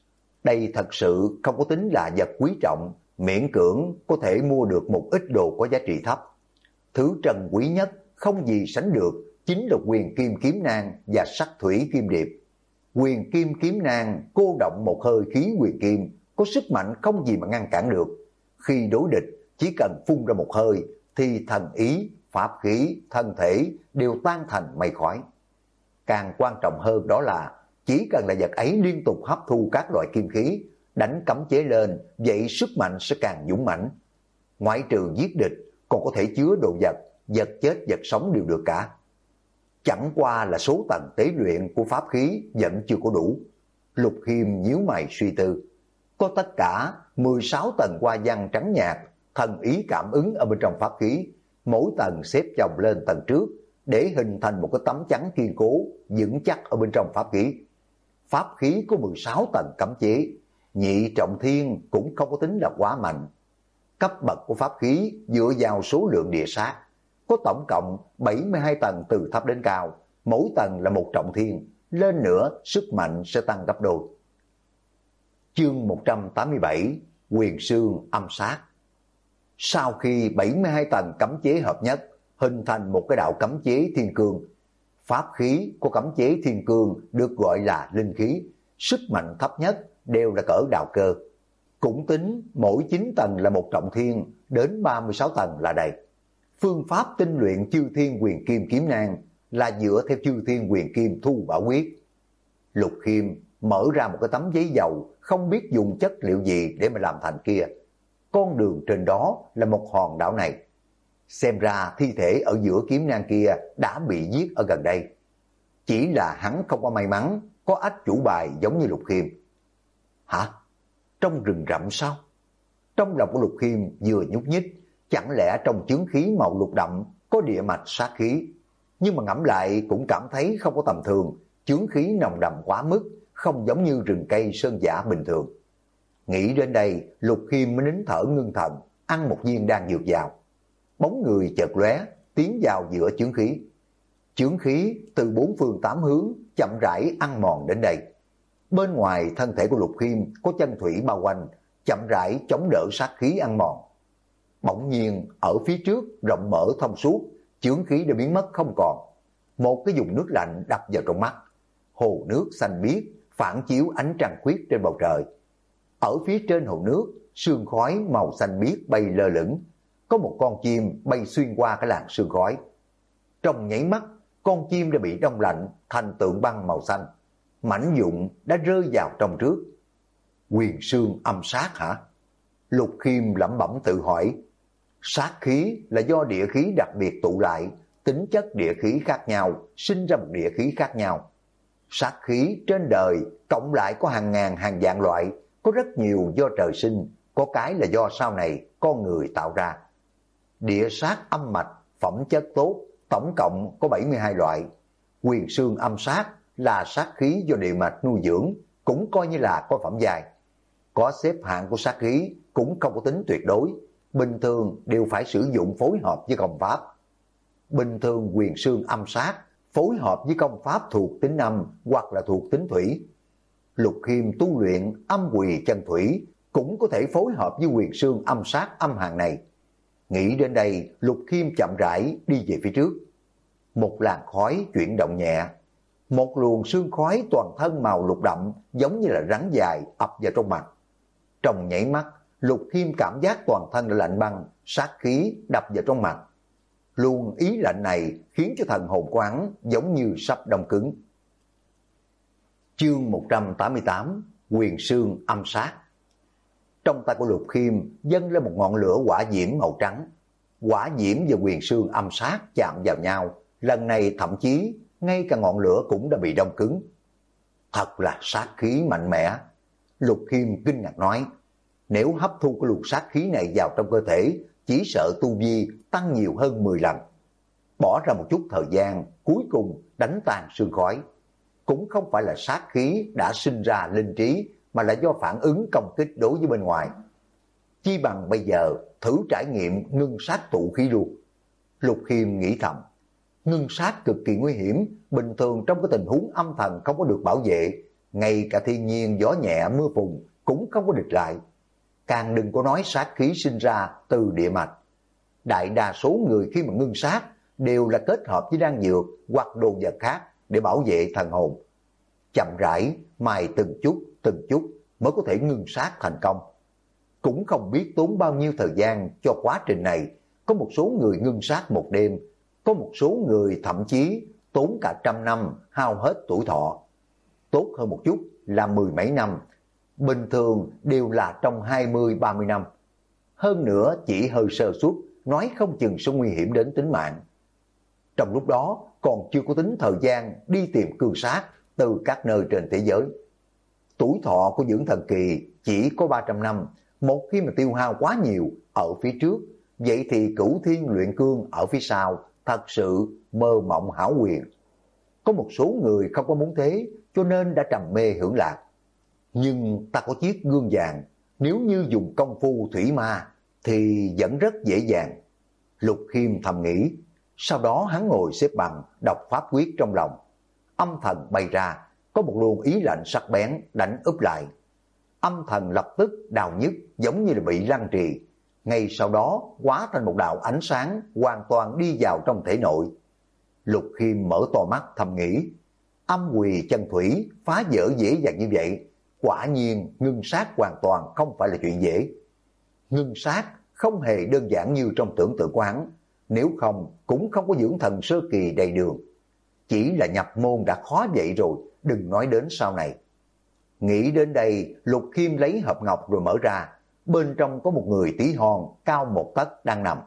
Speaker 1: Đây thật sự không có tính là vật quý trọng, miễn cưỡng có thể mua được một ít đồ có giá trị thấp. Thứ trân quý nhất không gì sánh được chính là Huyền Kim Kiếm Nang và Sắc Thủy Kim Điệp. Huyền Kim Kiếm Nang cô động một hơi khí huyền kim, có sức mạnh không gì mà ngăn cản được. Khi đối địch, chỉ cần phun ra một hơi thì thần ý, pháp khí, thân thể đều tan thành mây khói. Càng quan trọng hơn đó là chỉ cần là vật ấy liên tục hấp thu các loại kim khí, đánh cấm chế lên, vậy sức mạnh sẽ càng dũng mãnh. Ngoại trừ giết địch, còn có thể chứa đồ vật, vật chết vật sống đều được cả. Chẳng qua là số tầng tế luyện của pháp khí vẫn chưa có đủ. Lục Khiêm nhíu mày suy tư. Có tất cả 16 tầng hoa văn trắng nhạt, thần ý cảm ứng ở bên trong pháp khí, mỗi tầng xếp chồng lên tầng trước để hình thành một cái tấm chắn kiên cố, vững chắc ở bên trong pháp khí. Pháp khí có 16 tầng cấm chế, nhị trọng thiên cũng không có tính là quá mạnh. Cấp bậc của pháp khí dựa vào số lượng địa sát, có tổng cộng 72 tầng từ thấp đến cao, mỗi tầng là một trọng thiên, lên nữa sức mạnh sẽ tăng gấp đôi. Chương 187: Huyền Xương Âm Sát. Sau khi 72 tầng cấm chế hợp nhất, hình thành một cái đạo cấm chế thiên cương. Pháp khí của cấm chế thiên cương được gọi là linh khí, sức mạnh thấp nhất đều là cỡ đạo cơ. Cũng tính mỗi 9 tầng là một trọng thiên, đến 36 tầng là đầy. Phương pháp tinh luyện Chư Thiên Huyền Kim Kiếm Nang là dựa theo Chư Thiên Huyền Kim Thu Bảo Quyết. Lục Khiêm mở ra một cái tấm giấy dầu, không biết dùng chất liệu gì để mà làm thành kia. Con đường trên đó là một hòn đảo này. Xem ra thi thể ở giữa kiếm nang kia đã bị giết ở gần đây. Chỉ là hắn không có may mắn có ách chủ bài giống như Lục Khiêm. Hả? Trong rừng rậm sao? Trong lòng của Lục Khiêm vừa nhúc nhích, chẳng lẽ trong chướng khí màu lục đậm có địa mạch sát khí? Nhưng mà ngẫm lại cũng cảm thấy không có tầm thường, chướng khí nồng đậm quá mức, không giống như rừng cây sơn dã bình thường. Nghĩ đến đây, Lục Khiêm mới nín thở ngưng thần, ăn một viên đan dược vào. Bóng người chợt lóe, tiến vào giữa chướng khí. Chướng khí từ bốn phương tám hướng chậm rãi ăn mòn đến đây. Bên ngoài thân thể của Lục Khiêm có chân thủy bao quanh, chậm rãi chống đỡ sát khí ăn mòn. Bỗng nhiên ở phía trước rộng mở thông suốt, chướng khí đã biến mất không còn. Một cái vùng nước lạnh đập vào trong mắt. Hồ nước xanh biếc phản chiếu ánh trăng khuyết trên bầu trời. Ở phía trên hồ nước, sương khói màu xanh biếc bay lơ lửng. Có một con chim bay xuyên qua cái làn sương khói. Trong nháy mắt, con chim đã bị đông lạnh thành tượng băng màu xanh. mảnh dụng đã rơi vào trong trước. Quyền xương âm sát hả? Lục Khiêm lẩm bẩm tự hỏi. Sát khí là do địa khí đặc biệt tụ lại, tính chất địa khí khác nhau, sinh ra một địa khí khác nhau. Sát khí trên đời cộng lại có hàng ngàn hàng vạn loại, có rất nhiều do trời sinh, có cái là do sau này con người tạo ra. Địa sát âm mạch, phẩm chất tốt, tổng cộng có 72 loại. Quyền xương âm sát là sát khí do địa mạch nuôi dưỡng, cũng coi như là có phẩm giai. Có xếp hạng của sát khí cũng không có tính tuyệt đối, bình thường đều phải sử dụng phối hợp với công pháp. Bình thường quyền xương âm sát phối hợp với công pháp thuộc tính âm hoặc là thuộc tính thủy. Lục Khiêm tu luyện âm quỳ chân thủy cũng có thể phối hợp với quyền xương âm sát âm hàn này. Nghĩ đến đây, Lục Khiêm chậm rãi đi về phía trước. Một làn khói chuyển động nhẹ, một luồng sương khói toàn thân màu lục đậm giống như là rắn dài ập vào trong mặt. Trong nhảy mắt, Lục Khiêm cảm giác toàn thân đã lạnh băng, sát khí đập vào trong mặt. Luồng ý lạnh này khiến cho thần hồn của hắn giống như sắp đông cứng. Chương 188, quyền xương âm sát. Trong tay của Lục Khiêm dâng lên một ngọn lửa hỏa diễm màu trắng. Hỏa diễm và quyền xương âm sát chạm vào nhau, lần này thậm chí ngay cả ngọn lửa cũng đã bị đông cứng. Thật là sát khí mạnh mẽ. Lục Khiêm kinh ngạc nói, nếu hấp thu cái luồng sát khí này vào trong cơ thể, chỉ sợ tu vi tăng nhiều hơn 10 lần. Bỏ ra một chút thời gian, cuối cùng đánh tan sương khói. Cũng không phải là sát khí đã sinh ra linh trí, mà là do phản ứng công kích đối với bên ngoài. Chi bằng bây giờ thử trải nghiệm ngưng sát tụ khí luôn. Lục Khiêm nghĩ thầm, ngưng sát cực kỳ nguy hiểm, bình thường trong cái tình huống âm thần không có được bảo vệ, ngay cả thiên nhiên gió nhẹ mưa phùn cũng không có địch lại. Càng đừng có nói sát khí sinh ra từ địa mạch. Đại đa số người khi mà ngưng sát đều là kết hợp với đan dược hoặc đồ vật khác để bảo vệ thần hồn. Chậm rãi, mài từng chút mới có thể ngưng sát thành công. Cũng không biết tốn bao nhiêu thời gian cho quá trình này. Có một số người ngưng sát một đêm, có một số người thậm chí tốn cả 100 năm, hao hết tuổi thọ. Tốt hơn một chút là 10 mấy năm, bình thường đều là trong 20-30 năm. Hơn nữa chỉ hơi sơ suất, nói không chừng sẽ nguy hiểm đến tính mạng. Trong lúc đó còn chưa có tính thời gian đi tìm cương sát từ các nơi trên thế giới. Tuổi thọ của dưỡng thần kỳ chỉ có 300 năm, một khi mà tiêu hao quá nhiều ở phía trước, vậy thì cửu thiên luyện cương ở phía sau thật sự mơ mộng hão huyền. Có một số người không có muốn thế, cho nên đã trầm mê hưởng lạc. Nhưng ta có chiếc gương vàng, nếu như dùng công phu thủy ma thì vẫn rất dễ dàng. Lục Khiêm thầm nghĩ, sau đó hắn ngồi xếp bằng, đọc pháp quyết trong lòng. Âm thần bay ra, có một luồng ý lạnh sắc bén đánh úp lại. Âm thần lập tức đau nhức giống như là bị lăng trì. Ngay sau đó hóa thành một đạo ánh sáng hoàn toàn đi vào trong thể nội. Lục Khiêm mở to mắt thầm nghĩ, âm quỳ chân thủy phá vỡ dễ dàng như vậy, quả nhiên ngưng sát hoàn toàn không phải là chuyện dễ. Ngưng sát không hề đơn giản như trong tưởng tượng của hắn, nếu không cũng không có dưỡng thần sơ kỳ đầy đường. Chỉ là nhập môn đã khó vậy rồi, đừng nói đến sau này. Nghĩ đến đây, Lục Khiêm lấy hộp ngọc rồi mở ra, bên trong có một người tí hon cao 1 tấc đang nằm.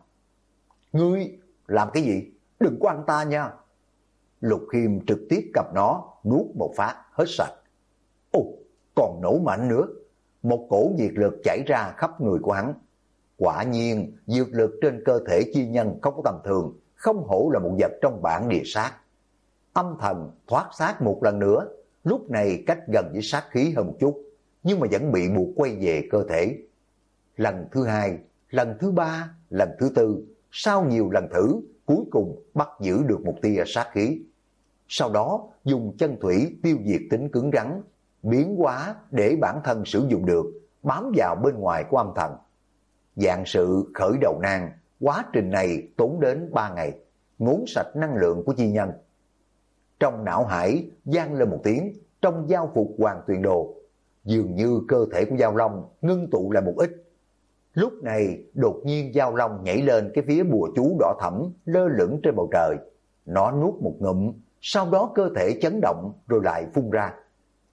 Speaker 1: Ngươi làm cái gì? Đừng có ăn ta nha. Lục Khiêm trực tiếp cầm nó, nuốt một phát, hết sạch. Ồ, còn nổ mạnh nữa. Một cổ nhiệt lực chảy ra khắp người của hắn. Quả nhiên, dược lực trên cơ thể chi nhân không có tầm thường, không hổ là một vật trong bản địa sát. Âm thần thoát xác một lần nữa, lúc này cách gần với sát khí hơn một chút, nhưng mà vẫn bị buộc quay về cơ thể. Lần thứ 2, lần thứ 3, lần thứ 4, sau nhiều lần thử, cuối cùng bắt giữ được một tia sát khí. Sau đó dùng chân thủy tiêu diệt tính cứng rắn, biến hóa để bản thân sử dụng được, bám vào bên ngoài của âm thần. Dạng sự khởi đầu nan, quá trình này tốn đến 3 ngày, ngốn sạch năng lượng của chi nhân. Trong não hải vang lên một tiếng, trong giao phục Hoàng Tuyền Đồ, dường như cơ thể của Giao Long ngưng tụ lại một ít. Lúc này đột nhiên Giao Long nhảy lên cái phía bùa chú đỏ thẫm lơ lửng trên bầu trời. Nó nuốt một ngụm, sau đó cơ thể chấn động rồi lại phun ra.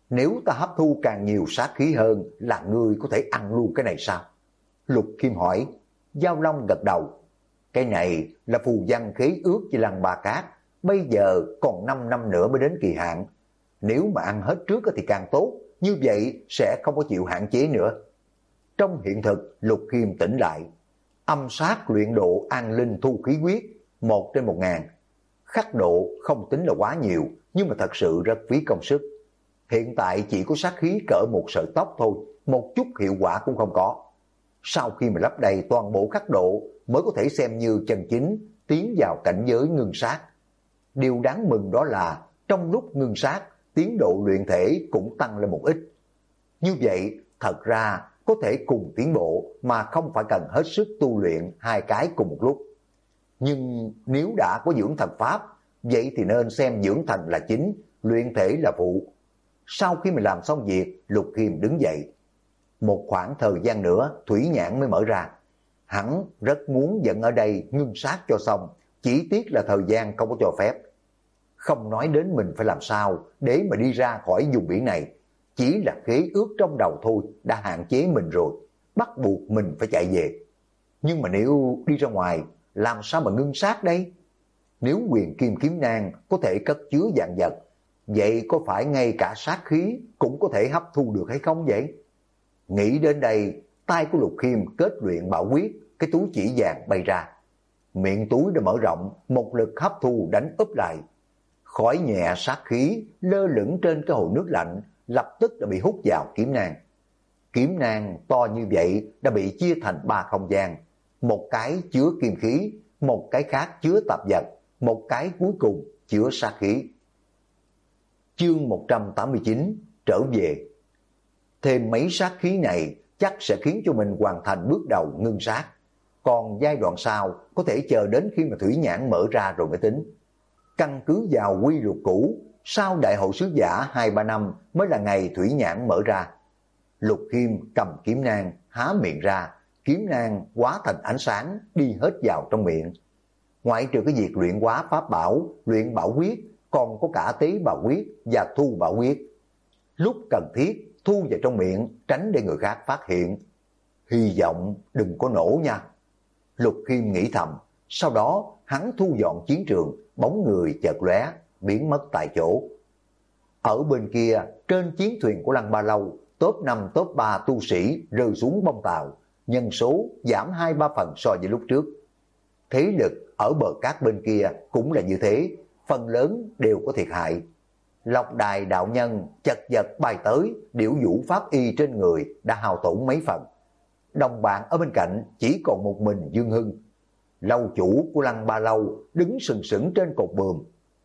Speaker 1: Nếu ta hấp thu càng nhiều sát khí hơn là ngươi có thể ăn luôn cái này sao? Lục Khiêm hỏi. Giao Long gật đầu. Cái này là phù văn khế ước với Lăng Ba Cát, bây giờ còn 5 năm nữa mới đến kỳ hạn. Nếu mà ăn hết trước thì càng tốt, như vậy sẽ không có chịu hạn chế nữa. Trong hiện thực, Lục Khiêm tỉnh lại. Âm sát luyện độ an linh thu khí quyết, 1/1000. Khắc độ không tính là quá nhiều, nhưng mà thật sự rất phí công sức. Hiện tại chỉ có sát khí cỡ một sợi tóc thôi, một chút hiệu quả cũng không có. Sau khi mà lấp đầy toàn bộ khắc độ mới có thể xem như chân chính tiến vào cảnh giới ngưng sát. Điều đáng mừng đó là trong lúc ngưng sát, tiến độ luyện thể cũng tăng lên một ít. Như vậy, thật ra có thể cùng tiến bộ mà không phải cần hết sức tu luyện hai cái cùng một lúc. Nhưng nếu đã có dưỡng thần pháp, vậy thì nên xem dưỡng thần là chính, luyện thể là phụ. Sau khi mình làm xong việc, Lục Khiêm đứng dậy. Một khoảng thời gian nữa, thủy nhãn mới mở ra. Hắn rất muốn dẫn ở đây ngưng sát cho xong, chỉ tiếc là thời gian không có cho phép. Không nói đến mình phải làm sao để mà đi ra khỏi vùng biển này, chỉ là khế ước trong đầu thôi đã hạn chế mình rồi, bắt buộc mình phải chạy về. Nhưng mà nếu đi ra ngoài, làm sao mà ngưng sát đây? Nếu Huyền Kim Kiếm Nang có thể cất chứa vạn vật, vậy có phải ngay cả sát khí cũng có thể hấp thu được hay không vậy? Nghĩ đến đây, tay của Lục Khiêm kết luyện bảo quyết, cái túi chỉ vàng bay ra. Miệng túi đã mở rộng, một lực hấp thu đánh úp lại. Khói nhẹ sát khí lơ lửng trên cái hồ nước lạnh, lập tức đã bị hút vào kiếm nang. Kiếm nang to như vậy đã bị chia thành 3 không gian, một cái chứa kim khí, một cái khác chứa tạp vật, một cái cuối cùng chứa sát khí. Chương 189 trở về. Thêm mấy sát khí này chắc sẽ khiến cho mình hoàn thành bước đầu ngưng sát. Còn giai đoạn sau có thể chờ đến khi mà thủy nhãn mở ra rồi mới tính. Căn cứ vào quy luật cũ, sau đại hội sứ giả 2-3 năm mới là ngày thủy nhãn mở ra. Lục Khiêm cầm kiếm nang, há miệng ra, kiếm nang hóa thành ánh sáng đi hết vào trong miệng. Ngoại trừ cái việc luyện hóa pháp bảo, luyện bảo quyết, còn có cả tế bảo quyết và thu bảo quyết. Lúc cần thiết thu vào trong miệng, tránh để người khác phát hiện. Hy vọng đừng có nổ nha. Lục Khiêm nghĩ thầm, sau đó hắn thu dọn chiến trường, bóng người chợt lóe, biến mất tại chỗ. Ở bên kia, trên chiến thuyền của Lăng Ba Lâu, top 5 top 3 tu sĩ rơi xuống bông tàu, nhân số giảm 2-3 phần so với lúc trước. Thế lực ở bờ cát bên kia cũng là như thế, phần lớn đều có thiệt hại. Lộc Đài đạo nhân chật vật bay tới, điểu vũ pháp y trên người đã hao tổn mấy phần. Đồng bạn ở bên cạnh chỉ còn một mình Dương Hưng. Lâu chủ của Lăng Ba Lâu đứng sừng sững trên cột buồm.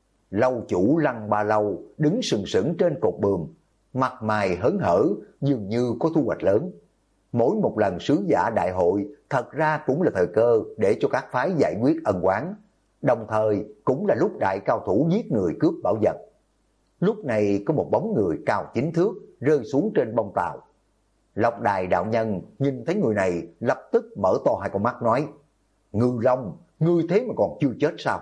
Speaker 1: Lâu chủ Lăng Ba Lâu đứng sừng sững trên cột buồm, mặt mày hớn hở, dường như có thu hoạch lớn. Mỗi một lần sứ giả đại hội thật ra cũng là thời cơ để cho các phái giải quyết ân oán, đồng thời cũng là lúc đại cao thủ giết người cướp bảo vật. Lúc này có một bóng người cao 9 thước rơi xuống trên bông tàu. Lộc Đài đạo nhân nhìn thấy người này lập tức mở to hai con mắt nói: Ngư Long, ngươi thế mà còn chưa chết sao?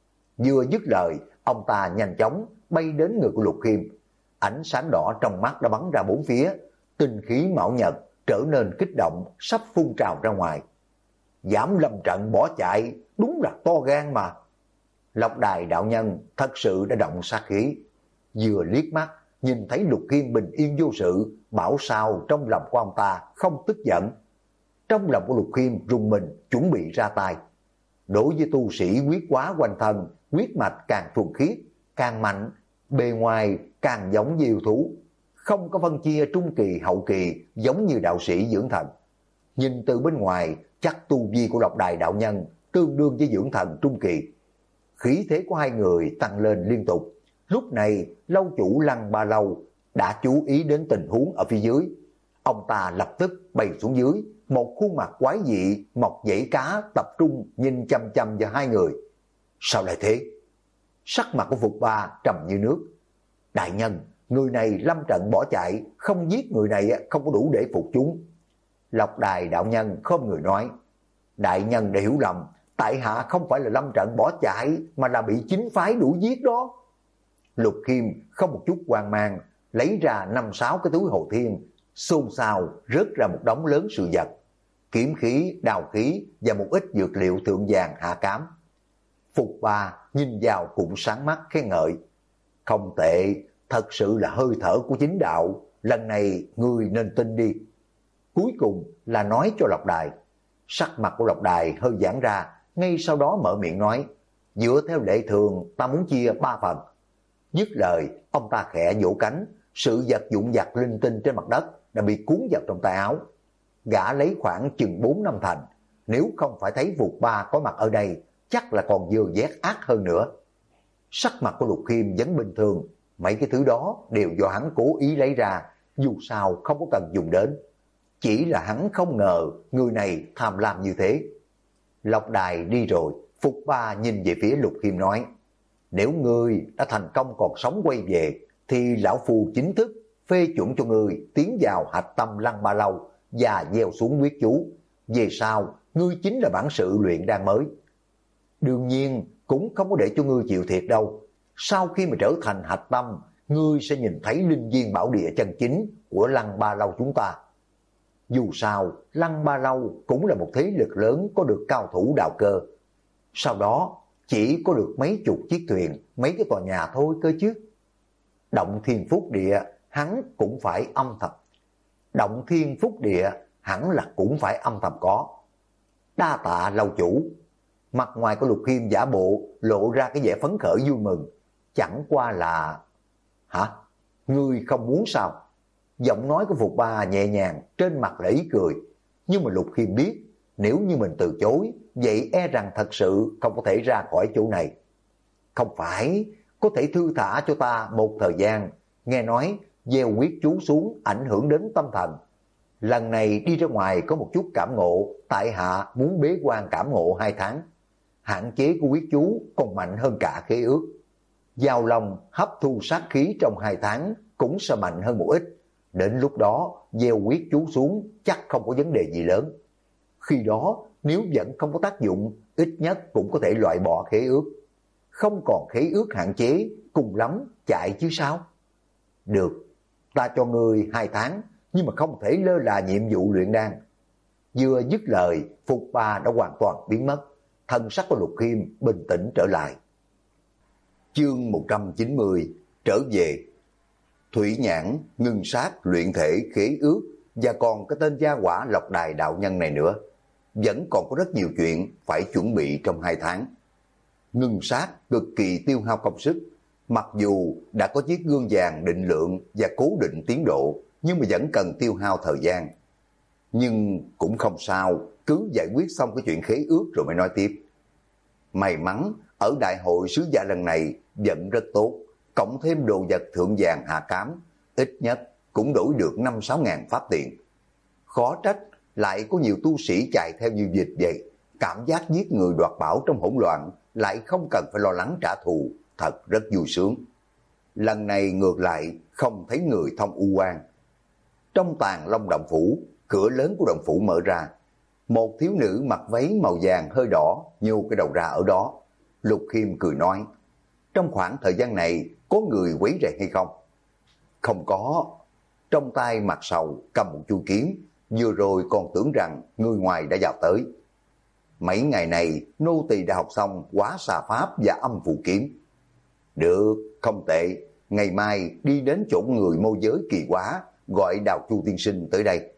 Speaker 1: Vừa dứt lời, ông ta nhanh chóng bay đến người của Lục Khiêm. Ánh sáng đỏ trong mắt đã bắn ra bốn phía, tinh khí mạo nhật trở nên kích động, sắp phun trào ra ngoài. Dám lâm trận bỏ chạy, đúng là to gan mà. Lộc Đài đạo nhân thật sự đã động sát khí. Vừa liếc mắt nhìn thấy Lục Khiêm bình yên vô sự, bảo sao trong lòng của ông ta không tức giận. Trong lòng của Lục Khiêm rùng mình, chuẩn bị ra tay. Đối với tu sĩ quyết hóa quanh thân, huyết mạch càng thuần khiết, càng mạnh, bề ngoài càng giống như yêu thú, không có phân chia trung kỳ hậu kỳ giống như đạo sĩ dưỡng thần. Nhìn từ bên ngoài, chắc tu vi của Lộc Đài đạo nhân tương đương với dưỡng thần trung kỳ. Khí thế của hai người tăng lên liên tục. Lúc này, lâu chủ Lăng Ba Lâu đã chú ý đến tình huống ở phía dưới. Ông ta lập tức bay xuống dưới, một khuôn mặt quái dị, mọc dãy cá tập trung nhìn chăm chăm vào hai người. Sao lại thế? Sắc mặt của Phục Ba trầm như nước. Đại nhân, người này lâm trận bỏ chạy, không giết người này không có đủ để phục chúng. Lộc Đài đạo nhân không người nói: Đại nhân đã hiểu lầm, tại hạ không phải là lâm trận bỏ chạy, mà là bị chính phái đuổi giết đó. Lục Khiêm không một chút hoang mang, lấy ra 5-6 cái túi hồ thiên, xôn xao rớt ra một đống lớn sự vật, kiếm khí, đao khí và một ít dược liệu thượng vàng hạ cám. Phục Ba nhìn vào cũng sáng mắt khen ngợi. Không tệ, thật sự là hơi thở của chính đạo, lần này ngươi nên tin đi. Cuối cùng là nói cho Lộc Đài. Sắc mặt của Lộc Đài hơi giãn ra, ngay sau đó mở miệng nói, dựa theo lệ thường ta muốn chia 3 phần. Dứt lời, ông ta khẽ vỗ cánh, sự vật dụng vặt linh tinh trên mặt đất đã bị cuốn vào trong tay áo. Gã lấy khoảng chừng 4-5 thành, nếu không phải thấy Phục Ba có mặt ở đây, chắc là còn dơ vét ác hơn nữa. Sắc mặt của Lục Khiêm vẫn bình thường, mấy cái thứ đó đều do hắn cố ý lấy ra, dù sao không có cần dùng đến. Chỉ là hắn không ngờ người này tham lam như thế. Lộc Đài đi rồi, Phục Ba nhìn về phía Lục Khiêm nói, nếu ngươi đã thành công còn sống quay về, thì lão phu chính thức phê chuẩn cho ngươi tiến vào hạch tâm Lăng Ba Lâu và gieo xuống quyết chú. Về sau, ngươi chính là bản sự luyện đan mới. Đương nhiên, cũng không có để cho ngươi chịu thiệt đâu. Sau khi mà trở thành hạch tâm, ngươi sẽ nhìn thấy linh viên bảo địa chân chính của Lăng Ba Lâu chúng ta. Dù sao, Lăng Ba Lâu cũng là một thế lực lớn có được cao thủ đạo cơ. Sau đó, chỉ có được mấy chục chiếc thuyền, mấy cái tòa nhà thôi cơ chứ. Động Thiên Phúc Địa hắn cũng phải âm thầm. Động Thiên Phúc Địa hẳn là cũng phải âm thầm có. Đa tạ lâu chủ. Mặt ngoài của Lục Khiêm giả bộ lộ ra cái vẻ phấn khởi vui mừng. Chẳng qua là... Hả? Ngươi không muốn sao? Giọng nói của Phục Ba nhẹ nhàng, trên mặt là ý cười. Nhưng mà Lục Khiêm biết, nếu như mình từ chối, vậy e rằng thật sự không có thể ra khỏi chỗ này. Không phải, có thể thư thả cho ta một thời gian. Nghe nói, gieo quyết chú xuống ảnh hưởng đến tâm thần. Lần này đi ra ngoài có một chút cảm ngộ, tại hạ muốn bế quan cảm ngộ 2 tháng. Hạn chế của quyết chú còn mạnh hơn cả khế ước. Giao long hấp thu sát khí trong 2 tháng cũng sẽ mạnh hơn một ít. Đến lúc đó, gieo quyết chú xuống chắc không có vấn đề gì lớn. Khi đó, nếu vẫn không có tác dụng, ít nhất cũng có thể loại bỏ khế ước. Không còn khế ước hạn chế, cùng lắm chạy chứ sao? Được, ta cho ngươi 2 tháng, nhưng mà không thể lơ là nhiệm vụ luyện đan. Vừa dứt lời, Phục Ba đã hoàn toàn biến mất, thân sắc của Lục Khiêm bình tĩnh trở lại. Chương 190, trở về. Thủy Nhãn, Ngưng Sát, luyện thể, khế ước và còn cái tên gia quả Lộc Đài đạo nhân này nữa. Vẫn còn có rất nhiều chuyện phải chuẩn bị trong 2 tháng. Ngưng Sát cực kỳ tiêu hao công sức. Mặc dù đã có chiếc gương vàng định lượng và cố định tiến độ, nhưng mà vẫn cần tiêu hao thời gian. Nhưng cũng không sao, cứ giải quyết xong cái chuyện khế ước rồi mới nói tiếp. May mắn, ở đại hội sứ giả lần này vẫn rất tốt, cộng thêm đồ vật thượng vàng hạ cám, ít nhất cũng đổi được 5-6 ngàn pháp tiền. Khó trách lại có nhiều tu sĩ chạy theo như dịch vậy, cảm giác giết người đoạt bảo trong hỗn loạn, lại không cần phải lo lắng trả thù, thật rất vui sướng. Lần này ngược lại không thấy người thông u quan. Trong Tàng Long động phủ, cửa lớn của động phủ mở ra. Một thiếu nữ mặc váy màu vàng hơi đỏ nhô cái đầu ra ở đó. Lục Khiêm cười nói, trong khoảng thời gian này có người quấy rầy hay không? Không có. Trong tay mặt sầu cầm một chu kiếm, vừa rồi còn tưởng rằng người ngoài đã vào tới. Mấy ngày này nô tỳ đã học xong Hóa Xà Pháp và Âm Phù Kiếm. Được, không tệ. Ngày mai đi đến chỗ người môi giới kỳ quá, gọi Đào Chu tiên sinh tới đây.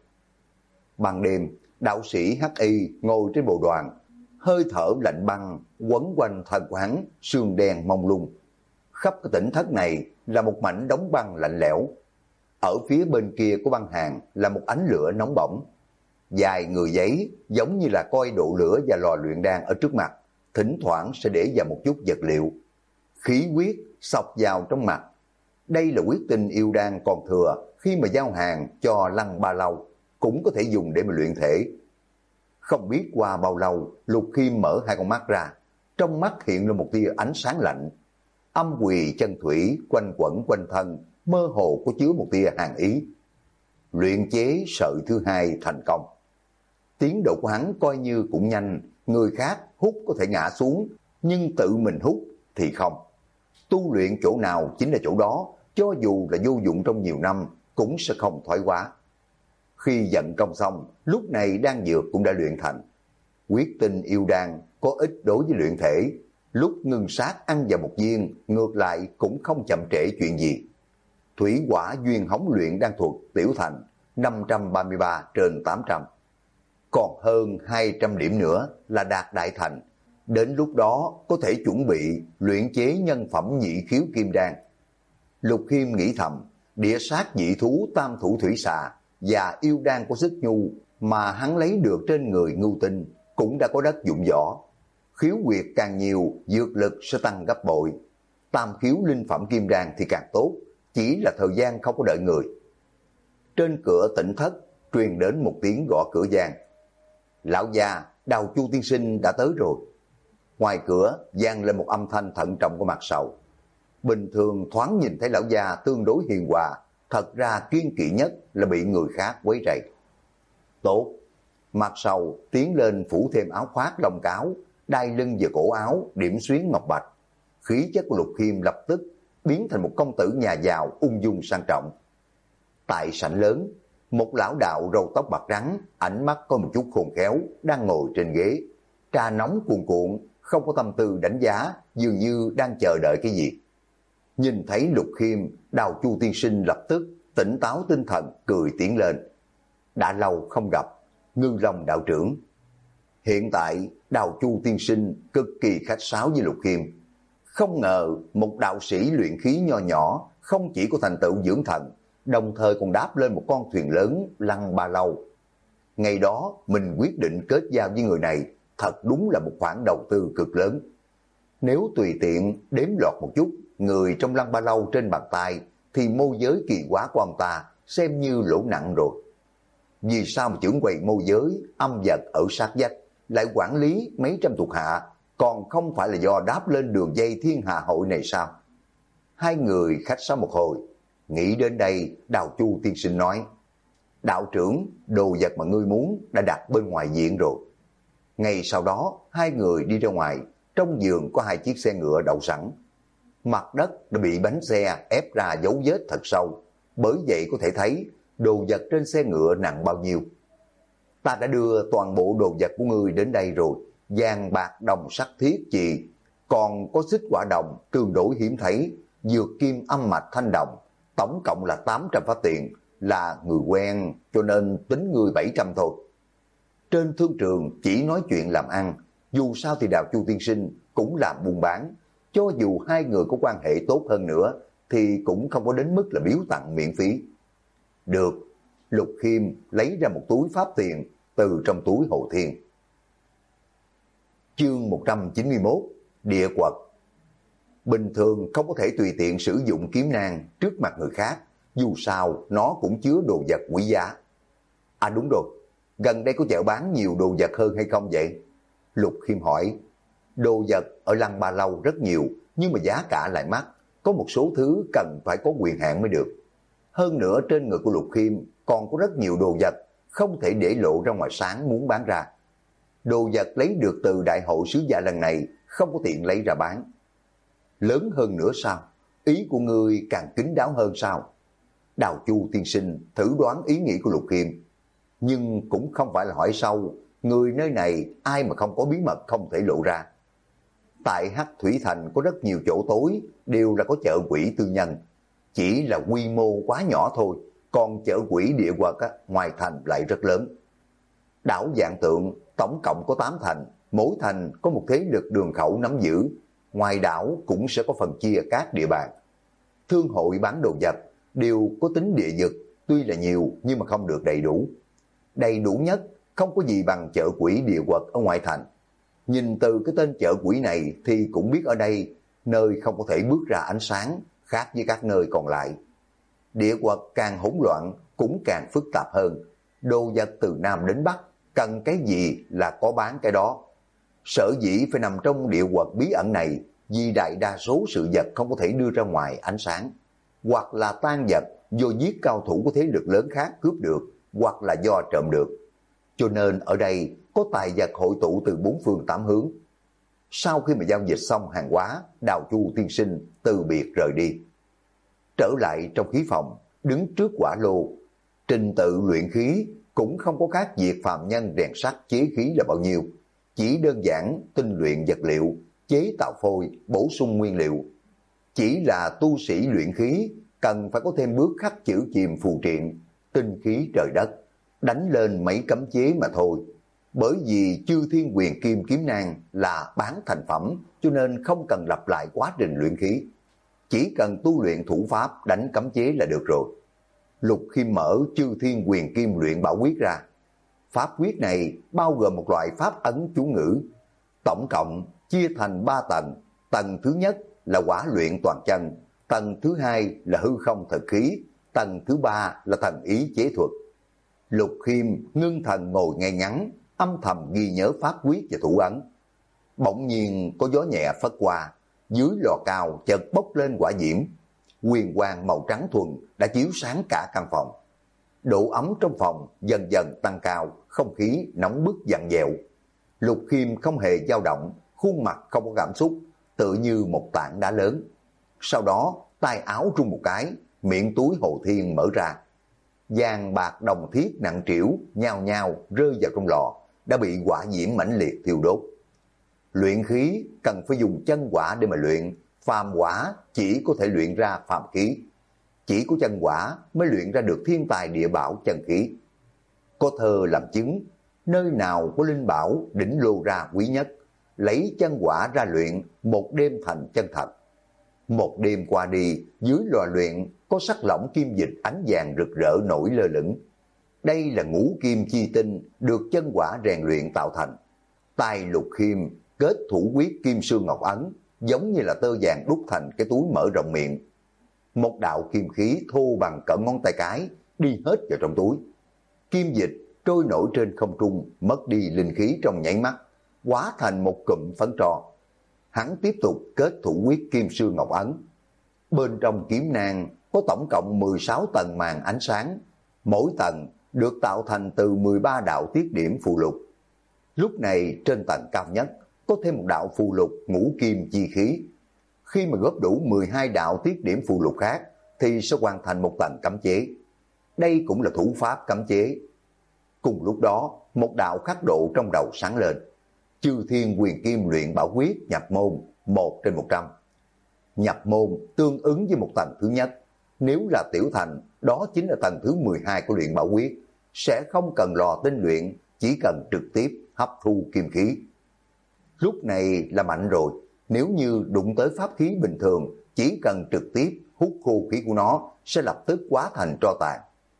Speaker 1: Ban đêm, đạo sĩ Hắc Y ngồi trên bộ đoàn, hơi thở lạnh băng quấn quanh thân của hắn, sương đen mông lung. Khắp cái tỉnh thất này là một mảnh đống băng lạnh lẽo. Ở phía bên kia của băng hàng là một ánh lửa nóng bỏng. Vài người giấy giống như là coi độ lửa và lò luyện đan ở trước mặt, thỉnh thoảng sẽ để vào một chút vật liệu. Khí huyết xộc vào trong mặt. Đây là huyết tinh yêu đan còn thừa khi mà giao hàng cho Lăng Ba Lâu, cũng có thể dùng để mà luyện thể. Không biết qua bao lâu, Lục Khiêm mở hai con mắt ra, trong mắt hiện lên một tia ánh sáng lạnh. Âm quỳ chân thủy quanh quẩn quanh thân, mơ hồ có chứa một tia hàn ý. Luyện chế sợi thứ 2 thành công. Tiến độ của hắn coi như cũng nhanh, người khác hút có thể ngã xuống, nhưng tự mình hút thì không. Tu luyện chỗ nào chính là chỗ đó, cho dù là vô dụng trong nhiều năm cũng sẽ không thoái hóa. Khi vận công xong, lúc này đan dược cũng đã luyện thành. Huyết tinh yêu đan có ích đối với luyện thể, lúc ngưng sát ăn vào một viên, ngược lại cũng không chậm trễ chuyện gì. Thủy quả duyên hống luyện đan thuật tiểu thành 533 trên 800. Còn hơn 200 điểm nữa là đạt đại thành. Đến lúc đó có thể chuẩn bị luyện chế nhân phẩm nhị khiếu kim đan. Lục Khiêm nghĩ thầm, địa sát dị thú tam thủ thủy xà và yêu đan của Xích Nhu mà hắn lấy được trên người Ngưu Tinh cũng đã có đất dụng võ. Khiếu huyệt càng nhiều, dược lực sẽ tăng gấp bội. Tam khiếu linh phẩm kim đan thì càng tốt, chỉ là thời gian không có đợi người. Trên cửa tỉnh thất truyền đến một tiếng gõ cửa gian. Lão già, Đào Chu tiên sinh đã tới rồi. Ngoài cửa vang lên một âm thanh thận trọng của Mạc Sầu. Bình thường thoáng nhìn thấy lão già tương đối hiền hòa, thật ra kiên kỵ nhất là bị người khác quấy rầy. Tốt. Mạc Sầu tiến lên phủ thêm áo khoác lông cáo, đai lưng và cổ áo điểm xuyến ngọc bạch. Khí chất của Lục Khiêm lập tức biến thành một công tử nhà giàu ung dung sang trọng. Tại sảnh lớn, một lão đạo râu tóc bạc trắng, ánh mắt có một chút khôn khéo, đang ngồi trên ghế. Trà nóng cuồn cuộn, không có tâm tư đánh giá, dường như đang chờ đợi cái gì. Nhìn thấy Lục Khiêm, Đào Chu tiên sinh lập tức tỉnh táo tinh thần, cười tiến lên. Đã lâu không gặp, Ngư Long đạo trưởng. Hiện tại, Đào Chu tiên sinh cực kỳ khách sáo với Lục Khiêm. Không ngờ một đạo sĩ luyện khí nho nhỏ không chỉ có thành tựu dưỡng thần, đồng thời còn đáp lên một con thuyền lớn Lăng Ba Lâu. Ngày đó mình quyết định kết giao với người này, thật đúng là một khoản đầu tư cực lớn. Nếu tùy tiện đếm lọt một chút người trong Lăng Ba Lâu trên bàn tay thì môi giới kỳ quá của ông ta xem như lỗ nặng rồi. Vì sao mà trưởng quầy môi giới âm vật ở sát vách lại quản lý mấy trăm thuộc hạ, còn không phải là do đáp lên đường dây thiên hà hội này sao? Hai người khách sáo một hồi, nghĩ đến đây Đào Chu tiên sinh nói, đạo trưởng, đồ vật mà ngươi muốn đã đặt bên ngoài viện rồi. Ngay sau đó hai người đi ra ngoài, trong giường có hai chiếc xe ngựa đậu sẵn. Mặt đất đã bị bánh xe ép ra dấu vết thật sâu, bởi vậy có thể thấy đồ vật trên xe ngựa nặng bao nhiêu. Ta đã đưa toàn bộ đồ vật của ngươi đến đây rồi, vàng bạc đồng sắt thiết chì, còn có xích quả đồng tương đối hiếm thấy, dược kim âm mạch thanh đồng, tổng cộng là 800 phát tiền, là người quen cho nên tính người 700 thôi. Trên thương trường chỉ nói chuyện làm ăn, dù sao thì Đào Chu tiên sinh cũng làm buôn bán, cho dù hai người có quan hệ tốt hơn nữa thì cũng không có đến mức là biếu tặng miễn phí. Được, Lục Khiêm lấy ra một túi pháp tiền từ trong túi Hồ Thiên. Chương 191, Địa quật. Bình thường không có thể tùy tiện sử dụng kiếm nang trước mặt người khác, dù sao nó cũng chứa đồ vật quý giá. À đúng rồi, gần đây có chợ bán nhiều đồ vật hơn hay không vậy? Lục Khiêm hỏi. Đồ vật ở Lăng Ba Lâu rất nhiều, nhưng mà giá cả lại mắc, có một số thứ cần phải có quyền hạn mới được. Hơn nữa trên người của Lục Khiêm còn có rất nhiều đồ vật, không thể để lộ ra ngoài sáng muốn bán ra. Đồ vật lấy được từ đại hội sứ giả lần này không có tiện lấy ra bán. Lớn hơn nữa sao? Ý của ngươi càng kín đáo hơn sao? Đào Chu tiên sinh thử đoán ý nghĩ của Lục Khiêm, nhưng cũng không phải là hỏi sâu, người nơi này ai mà không có bí mật không thể lộ ra. Tại Hắc Thủy Thành có rất nhiều chỗ tối, đều là có chợ quỷ tư nhân, chỉ là quy mô quá nhỏ thôi, còn chợ quỷ địa quật ngoài thành lại rất lớn. Đảo Vạn Tượng tổng cộng có 8 thành, mỗi thành có một thế lực đường khẩu nắm giữ, ngoài đảo cũng sẽ có phần chia các địa bàn. Thương hội bán đồ vật đều có tính địa vực, tuy là nhiều nhưng mà không được đầy đủ. Đầy đủ nhất không có gì bằng chợ quỷ địa quật ở ngoại thành. Nhìn từ cái tên chợ quỷ này thì cũng biết ở đây nơi không có thể bước ra ánh sáng, khác với các nơi còn lại. Địa quật càng hỗn loạn cũng càng phức tạp hơn. Đồ vật từ Nam đến Bắc, cần cái gì là có bán cái đó. Sở dĩ phải nằm trong địa quật bí ẩn này, vì đại đa số sự vật không có thể đưa ra ngoài ánh sáng, hoặc là tan vật do giết cao thủ của thế lực lớn khác cướp được, hoặc là do trộm được. Cho nên ở đây có tài vật hội tụ từ 4 phương 8 hướng. Sau khi mà giao dịch xong hàng hóa, Đào Chu tiên sinh từ biệt rời đi. Trở lại trong khí phòng, đứng trước hỏa lô, trình tự luyện khí cũng không có khác việc phàm nhân rèn sắt chế khí là bao nhiêu. Chỉ đơn giản tinh luyện vật liệu, chế tạo phôi, bổ sung nguyên liệu. Chỉ là tu sĩ luyện khí cần phải có thêm bước khắc chữ chìm phù triện, tinh khí trời đất, đánh lên mấy cấm chế mà thôi. Bởi vì Chư Thiên Huyền Kim Kiếm Nang là bán thành phẩm, cho nên không cần lặp lại quá trình luyện khí. Chỉ cần tu luyện thủ pháp đánh cấm chế là được rồi. Lục Khiêm mở Chư Thiên Huyền Kim luyện bảo quyết ra. Pháp quyết này bao gồm một loại pháp ấn chú ngữ, tổng cộng chia thành 3 tầng. Tầng thứ nhất là hỏa luyện toàn chân, tầng thứ hai là hư không thực khí, tầng thứ ba là thần ý chế thuật. Lục Khiêm ngưng thần ngồi ngay ngắn, âm thầm ghi nhớ pháp quyết và thủ ấn. Bỗng nhiên có gió nhẹ phất qua, dưới lò cao chợt bốc lên hỏa diễm. Huyền quang màu trắng thuần đã chiếu sáng cả căn phòng. Độ ấm trong phòng dần dần tăng cao, không khí nóng bức vặn vẹo. Lục Khiêm không hề dao động, khuôn mặt không có cảm xúc, tự như một tảng đá lớn. Sau đó tay áo rung một cái, miệng túi Hồ Thiên mở ra. Vàng bạc đồng thiết nặng trĩu nhao nhao rơi vào trong lò, đã bị hỏa diễm mãnh liệt thiêu đốt. Luyện khí cần phải dùng chân hỏa để mà luyện, phàm hỏa chỉ có thể luyện ra phàm khí. Chỉ có chân hỏa mới luyện ra được thiên tài địa bảo chân khí. Có thơ làm chứng, nơi nào có linh bảo đỉnh lô ra quý nhất, lấy chân hỏa ra luyện, một đêm thành chân thật. Một đêm qua đi, dưới lò luyện có sắc lỏng kim dịch ánh vàng rực rỡ nổi lơ lửng. Đây là ngũ kim chi tinh được chân hỏa rèn luyện tạo thành. Tay Lục Khiêm kết thủ quyết kim xương ngọc ấn, giống như là tơ vàng đúc thành cái túi mở rộng miệng. Một đạo kim khí thô bằng cỡ ngón tay cái đi hết vào trong túi. Kim dịch trôi nổi trên không trung, mất đi linh khí trong nháy mắt, hóa thành một cụm phấn tro. Hắn tiếp tục kết thủ quyết kim xương ngọc ấn. Bên trong kiếm nang có tổng cộng 16 tầng màn ánh sáng, mỗi tầng được tạo thành từ 13 đạo tiết điểm phù lục. Lúc này trên tầng cao nhất có thêm một đạo phù lục ngũ kim chi khí. Khi mà góp đủ 12 đạo tiết điểm phù lục khác thì sẽ hoàn thành một tầng cấm chế. Đây cũng là thủ pháp cấm chế. Cùng lúc đó, một đạo khắc độ trong đầu sáng lên. Chư Thiên Huyền Kim luyện bảo quyết nhập môn 1/100. Nhập môn tương ứng với một tầng thứ nhất. Nếu là tiểu thành, đó chính là tầng thứ 12 của luyện bảo quyết. Sẽ không cần lò tinh luyện, chỉ cần trực tiếp hấp thu kim khí. Lúc này là mạnh rồi. Nếu như đụng tới pháp khí bình thường, chỉ cần trực tiếp hút khô khí của nó sẽ lập tức hóa thành tro tàn.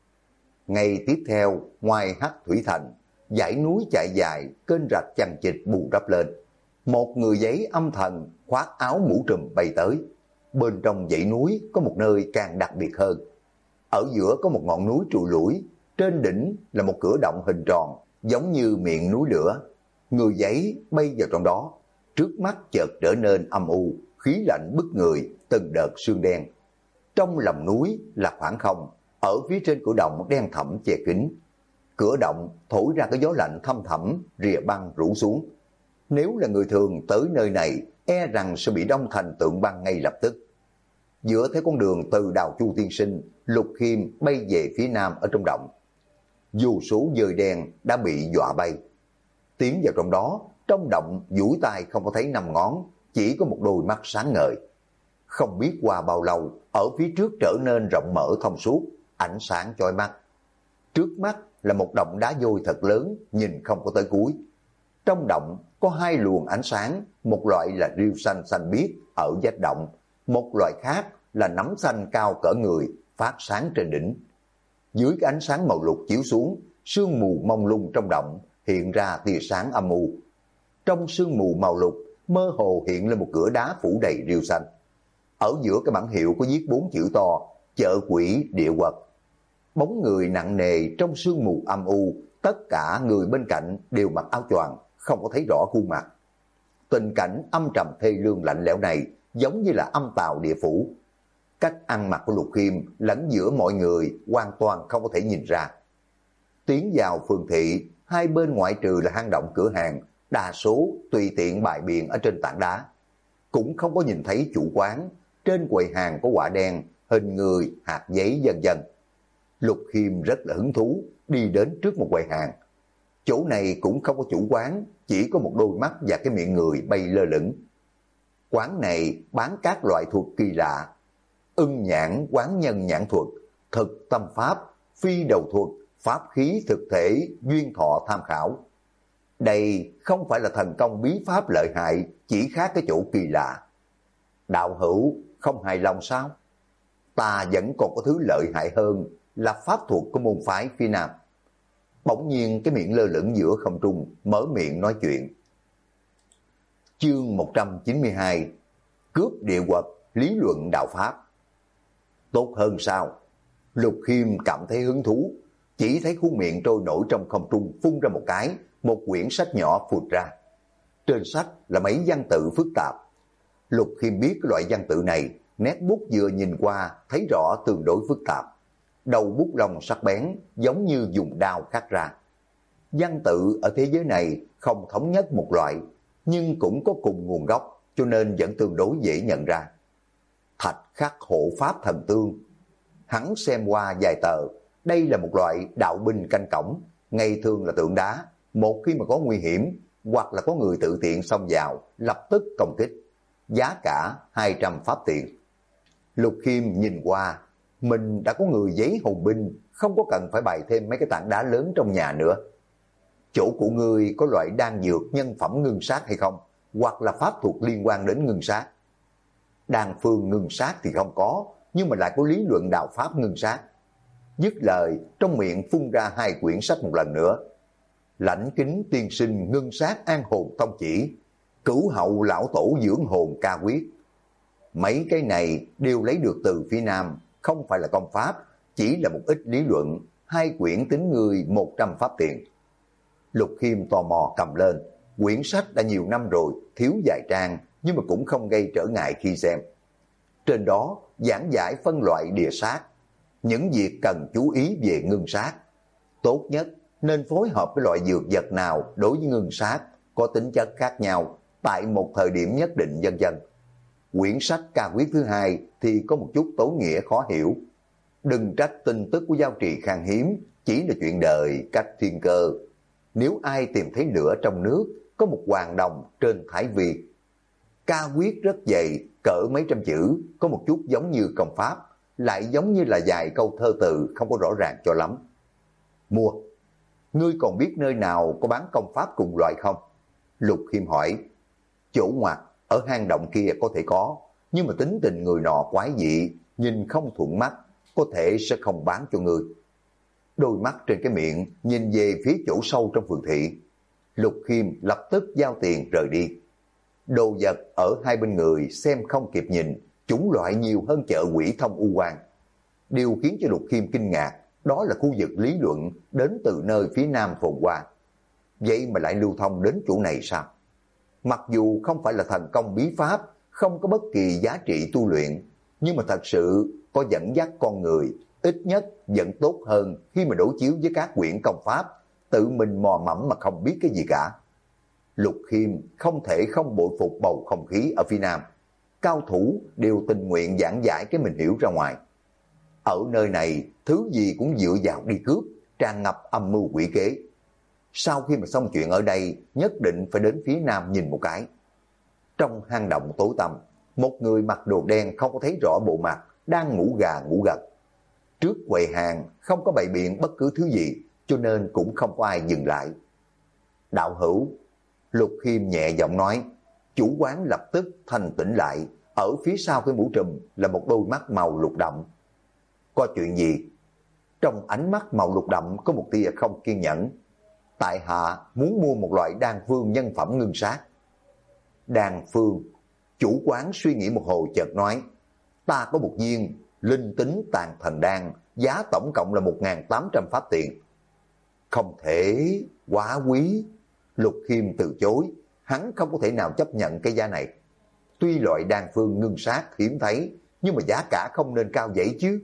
Speaker 1: Ngày tiếp theo, ngoài Hắc Thủy Thành, dãy núi chạy dài, kênh rạch chằng chịt bù đắp lên. Một người giấy âm thần khoác áo mũ trùm bay tới. Bên trong dãy núi có một nơi càng đặc biệt hơn. Ở giữa có một ngọn núi trụi lủi, trên đỉnh là một cửa động hình tròn, giống như miệng núi lửa. Người giấy bay vào trong đó, trước mắt chợt trở nên âm u, khí lạnh bức người, từng đợt sương đen. Trong lòng núi là khoảng không, ở phía trên cửa động đen thẫm che kín. Cửa động thổi ra cái gió lạnh thâm thẳm, rìa băng rủ xuống. Nếu là người thường tới nơi này, e rằng sẽ bị đông thành tượng băng ngay lập tức. Dựa theo con đường từ Đào Chu Tiên Sinh, Lục Khiêm bay về phía nam ở trong động. Vô số dời đen đã bị dọa bay. Tiến vào trong động duỗi tay không có thấy 5 ngón, chỉ có một đôi mắt sáng ngời. Không biết qua bao lâu, ở phía trước trở nên rộng mở thông suốt, ánh sáng chói mắt. Trước mắt là một động đá vôi thật lớn, nhìn không có tới cuối. Trong động có 2 luồng ánh sáng, một loại là rêu xanh xanh biếc ở vách động, một loại khác là nấm xanh cao cỡ người, phát sáng trên đỉnh. Dưới cái ánh sáng màu lục chiếu xuống, sương mù mông lung trong động hiện ra tia sáng âm u. Trong sương mù màu lục, mơ hồ hiện lên một cửa đá phủ đầy rêu xanh. Ở giữa cái bảng hiệu có viết 4 chữ to: chợ quỷ địa quật. Bóng người nặng nề trong sương mù âm u, tất cả người bên cạnh đều mặc áo choàng, không có thấy rõ khuôn mặt. Tình cảnh âm trầm thê lương lạnh lẽo này giống như là âm tào địa phủ. Cách ăn mặc của Lục Khiêm lẫn giữa mọi người hoàn toàn không có thể nhìn ra. Tiến vào phường thị, hai bên ngoại trừ là hang động cửa hàng, đa số tùy tiện bày biện ở trên tảng đá. Cũng không có nhìn thấy chủ quán, trên quầy hàng có quả đen, hình người, hạt giấy vân vân. Lục Khiêm rất là hứng thú, đi đến trước một quầy hàng. Chỗ này cũng không có chủ quán, chỉ có một đôi mắt và cái miệng người bay lơ lửng. Quán này bán các loại thuật kỳ lạ, ưng nhãn, quán nhân nhãn thuật, thực tâm pháp, phi đầu thuật, pháp khí thực thể, duyên thọ tham khảo. Đây không phải là thần công bí pháp lợi hại, chỉ khác cái chỗ kỳ lạ. Đạo hữu không hài lòng sao? Ta vẫn còn có thứ lợi hại hơn là pháp thuật của môn phái phía Nam. Bỗng nhiên cái miệng lơ lửng giữa không trung mở miệng nói chuyện. Chương 192: Cướp địa quật, lý luận đạo pháp. Tốt hơn sao? Lục Khiêm cảm thấy hứng thú, chỉ thấy khuôn miệng trôi nổi trong không trung phun ra một cái, một quyển sách nhỏ phụt ra. Trên sách là mấy văn tự phức tạp. Lục Khiêm biết cái loại văn tự này, nét bút vừa nhìn qua thấy rõ tương đối phức tạp. Đầu bút lông sắc bén, giống như dùng đao khắc ra. Văn tự ở thế giới này không thống nhất một loại, nhưng cũng có cùng nguồn gốc, cho nên vẫn tương đối dễ nhận ra. Thạch khắc hộ pháp thần tương. Hắn xem qua vài tờ, đây là một loại đạo binh canh cổng, ngày thường là tượng đá, một khi mà có nguy hiểm, hoặc là có người tự tiện xông vào, lập tức công kích. Giá cả 200 pháp tiền. Lục Khiêm nhìn qua, mình đã có người giấy hồn binh, không có cần phải bày thêm mấy cái tảng đá lớn trong nhà nữa. Chỗ của ngươi có loại đan dược nhân phẩm ngưng sát hay không? Hoặc là pháp thuật liên quan đến ngưng sát? Đan phương ngưng sát thì không có, nhưng mà lại có lý luận đạo pháp ngưng sát. Dứt lời, trong miệng phun ra 2 quyển sách một lần nữa. Lãnh kính tiên sinh ngưng sát an hồn tông chỉ, cửu hậu lão tổ dưỡng hồn ca quyết. Mấy cái này đều lấy được từ phía Nam, không phải là công pháp, chỉ là một ít lý luận, 2 quyển tính người 100 pháp tiền. Lục Khiêm tò mò cầm lên, quyển sách đã nhiều năm rồi, thiếu vài trang, nhưng mà cũng không gây trở ngại khi xem. Trên đó giảng giải phân loại địa sát, những việc cần chú ý về ngưng sát. Tốt nhất nên phối hợp với loại dược vật nào đối với ngưng sát, có tính chất khác nhau, tại một thời điểm nhất định vân vân. Quyển sách ca quyết thứ 2 thì có một chút tối nghĩa khó hiểu. Đừng trách tin tức của Giao Trì khan hiếm, chỉ là chuyện đời cách thiên cơ. Nếu ai tìm thấy lửa trong nước, có một hoàng đồng trên Thái Việt. Ca quyết rất dày, cỡ mấy trăm chữ, có một chút giống như công pháp, lại giống như là vài câu thơ từ không có rõ ràng cho lắm. Mua. Ngươi còn biết nơi nào có bán công pháp cùng loại không? Lục Khiêm hỏi. Chỗ ngoặt ở hang động kia có thể có, nhưng mà tính tình người nọ quái dị, nhìn không thuận mắt, có thể sẽ không bán cho ngươi. Đôi mắt trên cái miệng nhìn về phía chỗ sâu trong phường thị. Lục Khiêm lập tức giao tiền rời đi. Đồ vật ở hai bên người xem không kịp nhìn, chủng loại nhiều hơn chợ quỷ thông u quan. Điều khiến cho Lục Khiêm kinh ngạc, đó là khu vực lý luận đến từ nơi phía Nam phồn hoa. Vậy mà lại lưu thông đến chỗ này sao? Mặc dù không phải là thần công bí pháp, không có bất kỳ giá trị tu luyện, nhưng mà thật sự có dẫn dắt con người, ít nhất vẫn tốt hơn khi mà đối chiếu với các quyển công pháp, tự mình mò mẫm mà không biết cái gì cả. Lục Khiêm không thể không bội phục bầu không khí ở phía Nam. Cao thủ đều tình nguyện giảng giải cái mình hiểu ra ngoài. Ở nơi này, thứ gì cũng dựa vào đi cướp, tràn ngập âm mưu quỷ kế. Sau khi mà xong chuyện ở đây, nhất định phải đến phía Nam nhìn một cái. Trong hang động tối tăm, một người mặc đồ đen không có thấy rõ bộ mặt, đang ngủ gà ngủ gật. Trước quầy hàng không có bày biện bất cứ thứ gì, cho nên cũng không có ai dừng lại. Đạo hữu, Lục Khiêm nhẹ giọng nói. Chủ quán lập tức thanh tỉnh lại, ở phía sau cái mũ trùm là một đôi mắt màu lục đậm. Có chuyện gì? Trong ánh mắt màu lục đậm có một tia không kiên nhẫn. Tại hạ muốn mua một loại đan phương nhân phẩm ngưng sát. Đan phương? Chủ quán suy nghĩ một hồi chợt nói. Ta có một viên linh tính tàn thần đan, giá tổng cộng là 1.800 pháp tiền. Không thể, quá quý. Lục Khiêm từ chối, hắn không có thể nào chấp nhận cái giá này. Tuy loại đan phương ngưng sát hiếm thấy, nhưng mà giá cả không nên cao vậy chứ.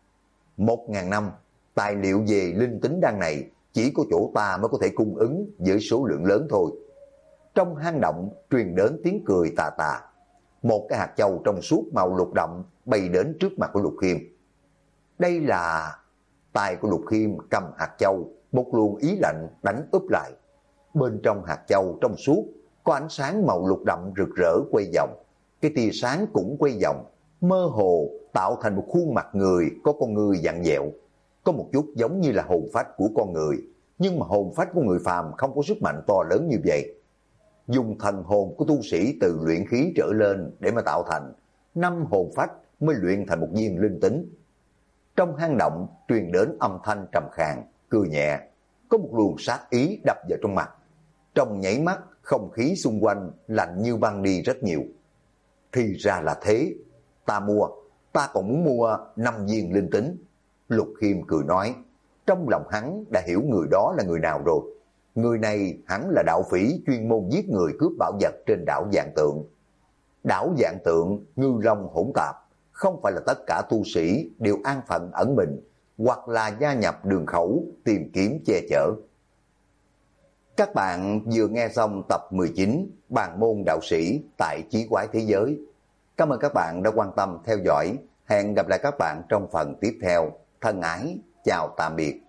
Speaker 1: 1.000 năm, tài liệu về linh tính đan này chỉ có chỗ ta mới có thể cung ứng với số lượng lớn thôi. Trong hang động truyền đến tiếng cười tà tà. một cái hạt châu trong suốt màu lục đậm bay đến trước mặt của Lục Khiêm. Đây là... Tay của Lục Khiêm cầm hạt châu, một luồng ý lạnh đánh úp lại. Bên trong hạt châu trong suốt có ánh sáng màu lục đậm rực rỡ quay vòng, cái tia sáng cũng quay vòng, mơ hồ tạo thành một khuôn mặt người có con người vặn vẹo, có một chút giống như là hồn phách của con người, nhưng mà hồn phách của người phàm không có sức mạnh to lớn như vậy. Dùng thần hồn của tu sĩ từ luyện khí trở lên để mà tạo thành, 5 hồn phách mới luyện thành một viên linh tính. Trong hang động truyền đến âm thanh trầm khàn, cười nhẹ, có một luồng sát ý đập vào trong mặt. Trong nháy mắt, không khí xung quanh lạnh như băng đi rất nhiều. Thì ra là thế, ta còn muốn mua 5 viên linh tính. Lục Khiêm cười nói, trong lòng hắn đã hiểu người đó là người nào rồi. Người này hẳn là đạo phỉ chuyên môn giết người cướp bảo vật trên đảo Vạn Tượng. Đảo Vạn Tượng, ngư long hỗn tạp, không phải là tất cả tu sĩ đều an phận ẩn mình, hoặc là gia nhập đường khẩu tìm kiếm che chở. Các bạn vừa nghe xong tập 19 Bàn môn đạo sĩ tại Chí Quái Thế Giới. Cảm ơn các bạn đã quan tâm theo dõi. Hẹn gặp lại các bạn trong phần tiếp theo. Thân ái, chào tạm biệt.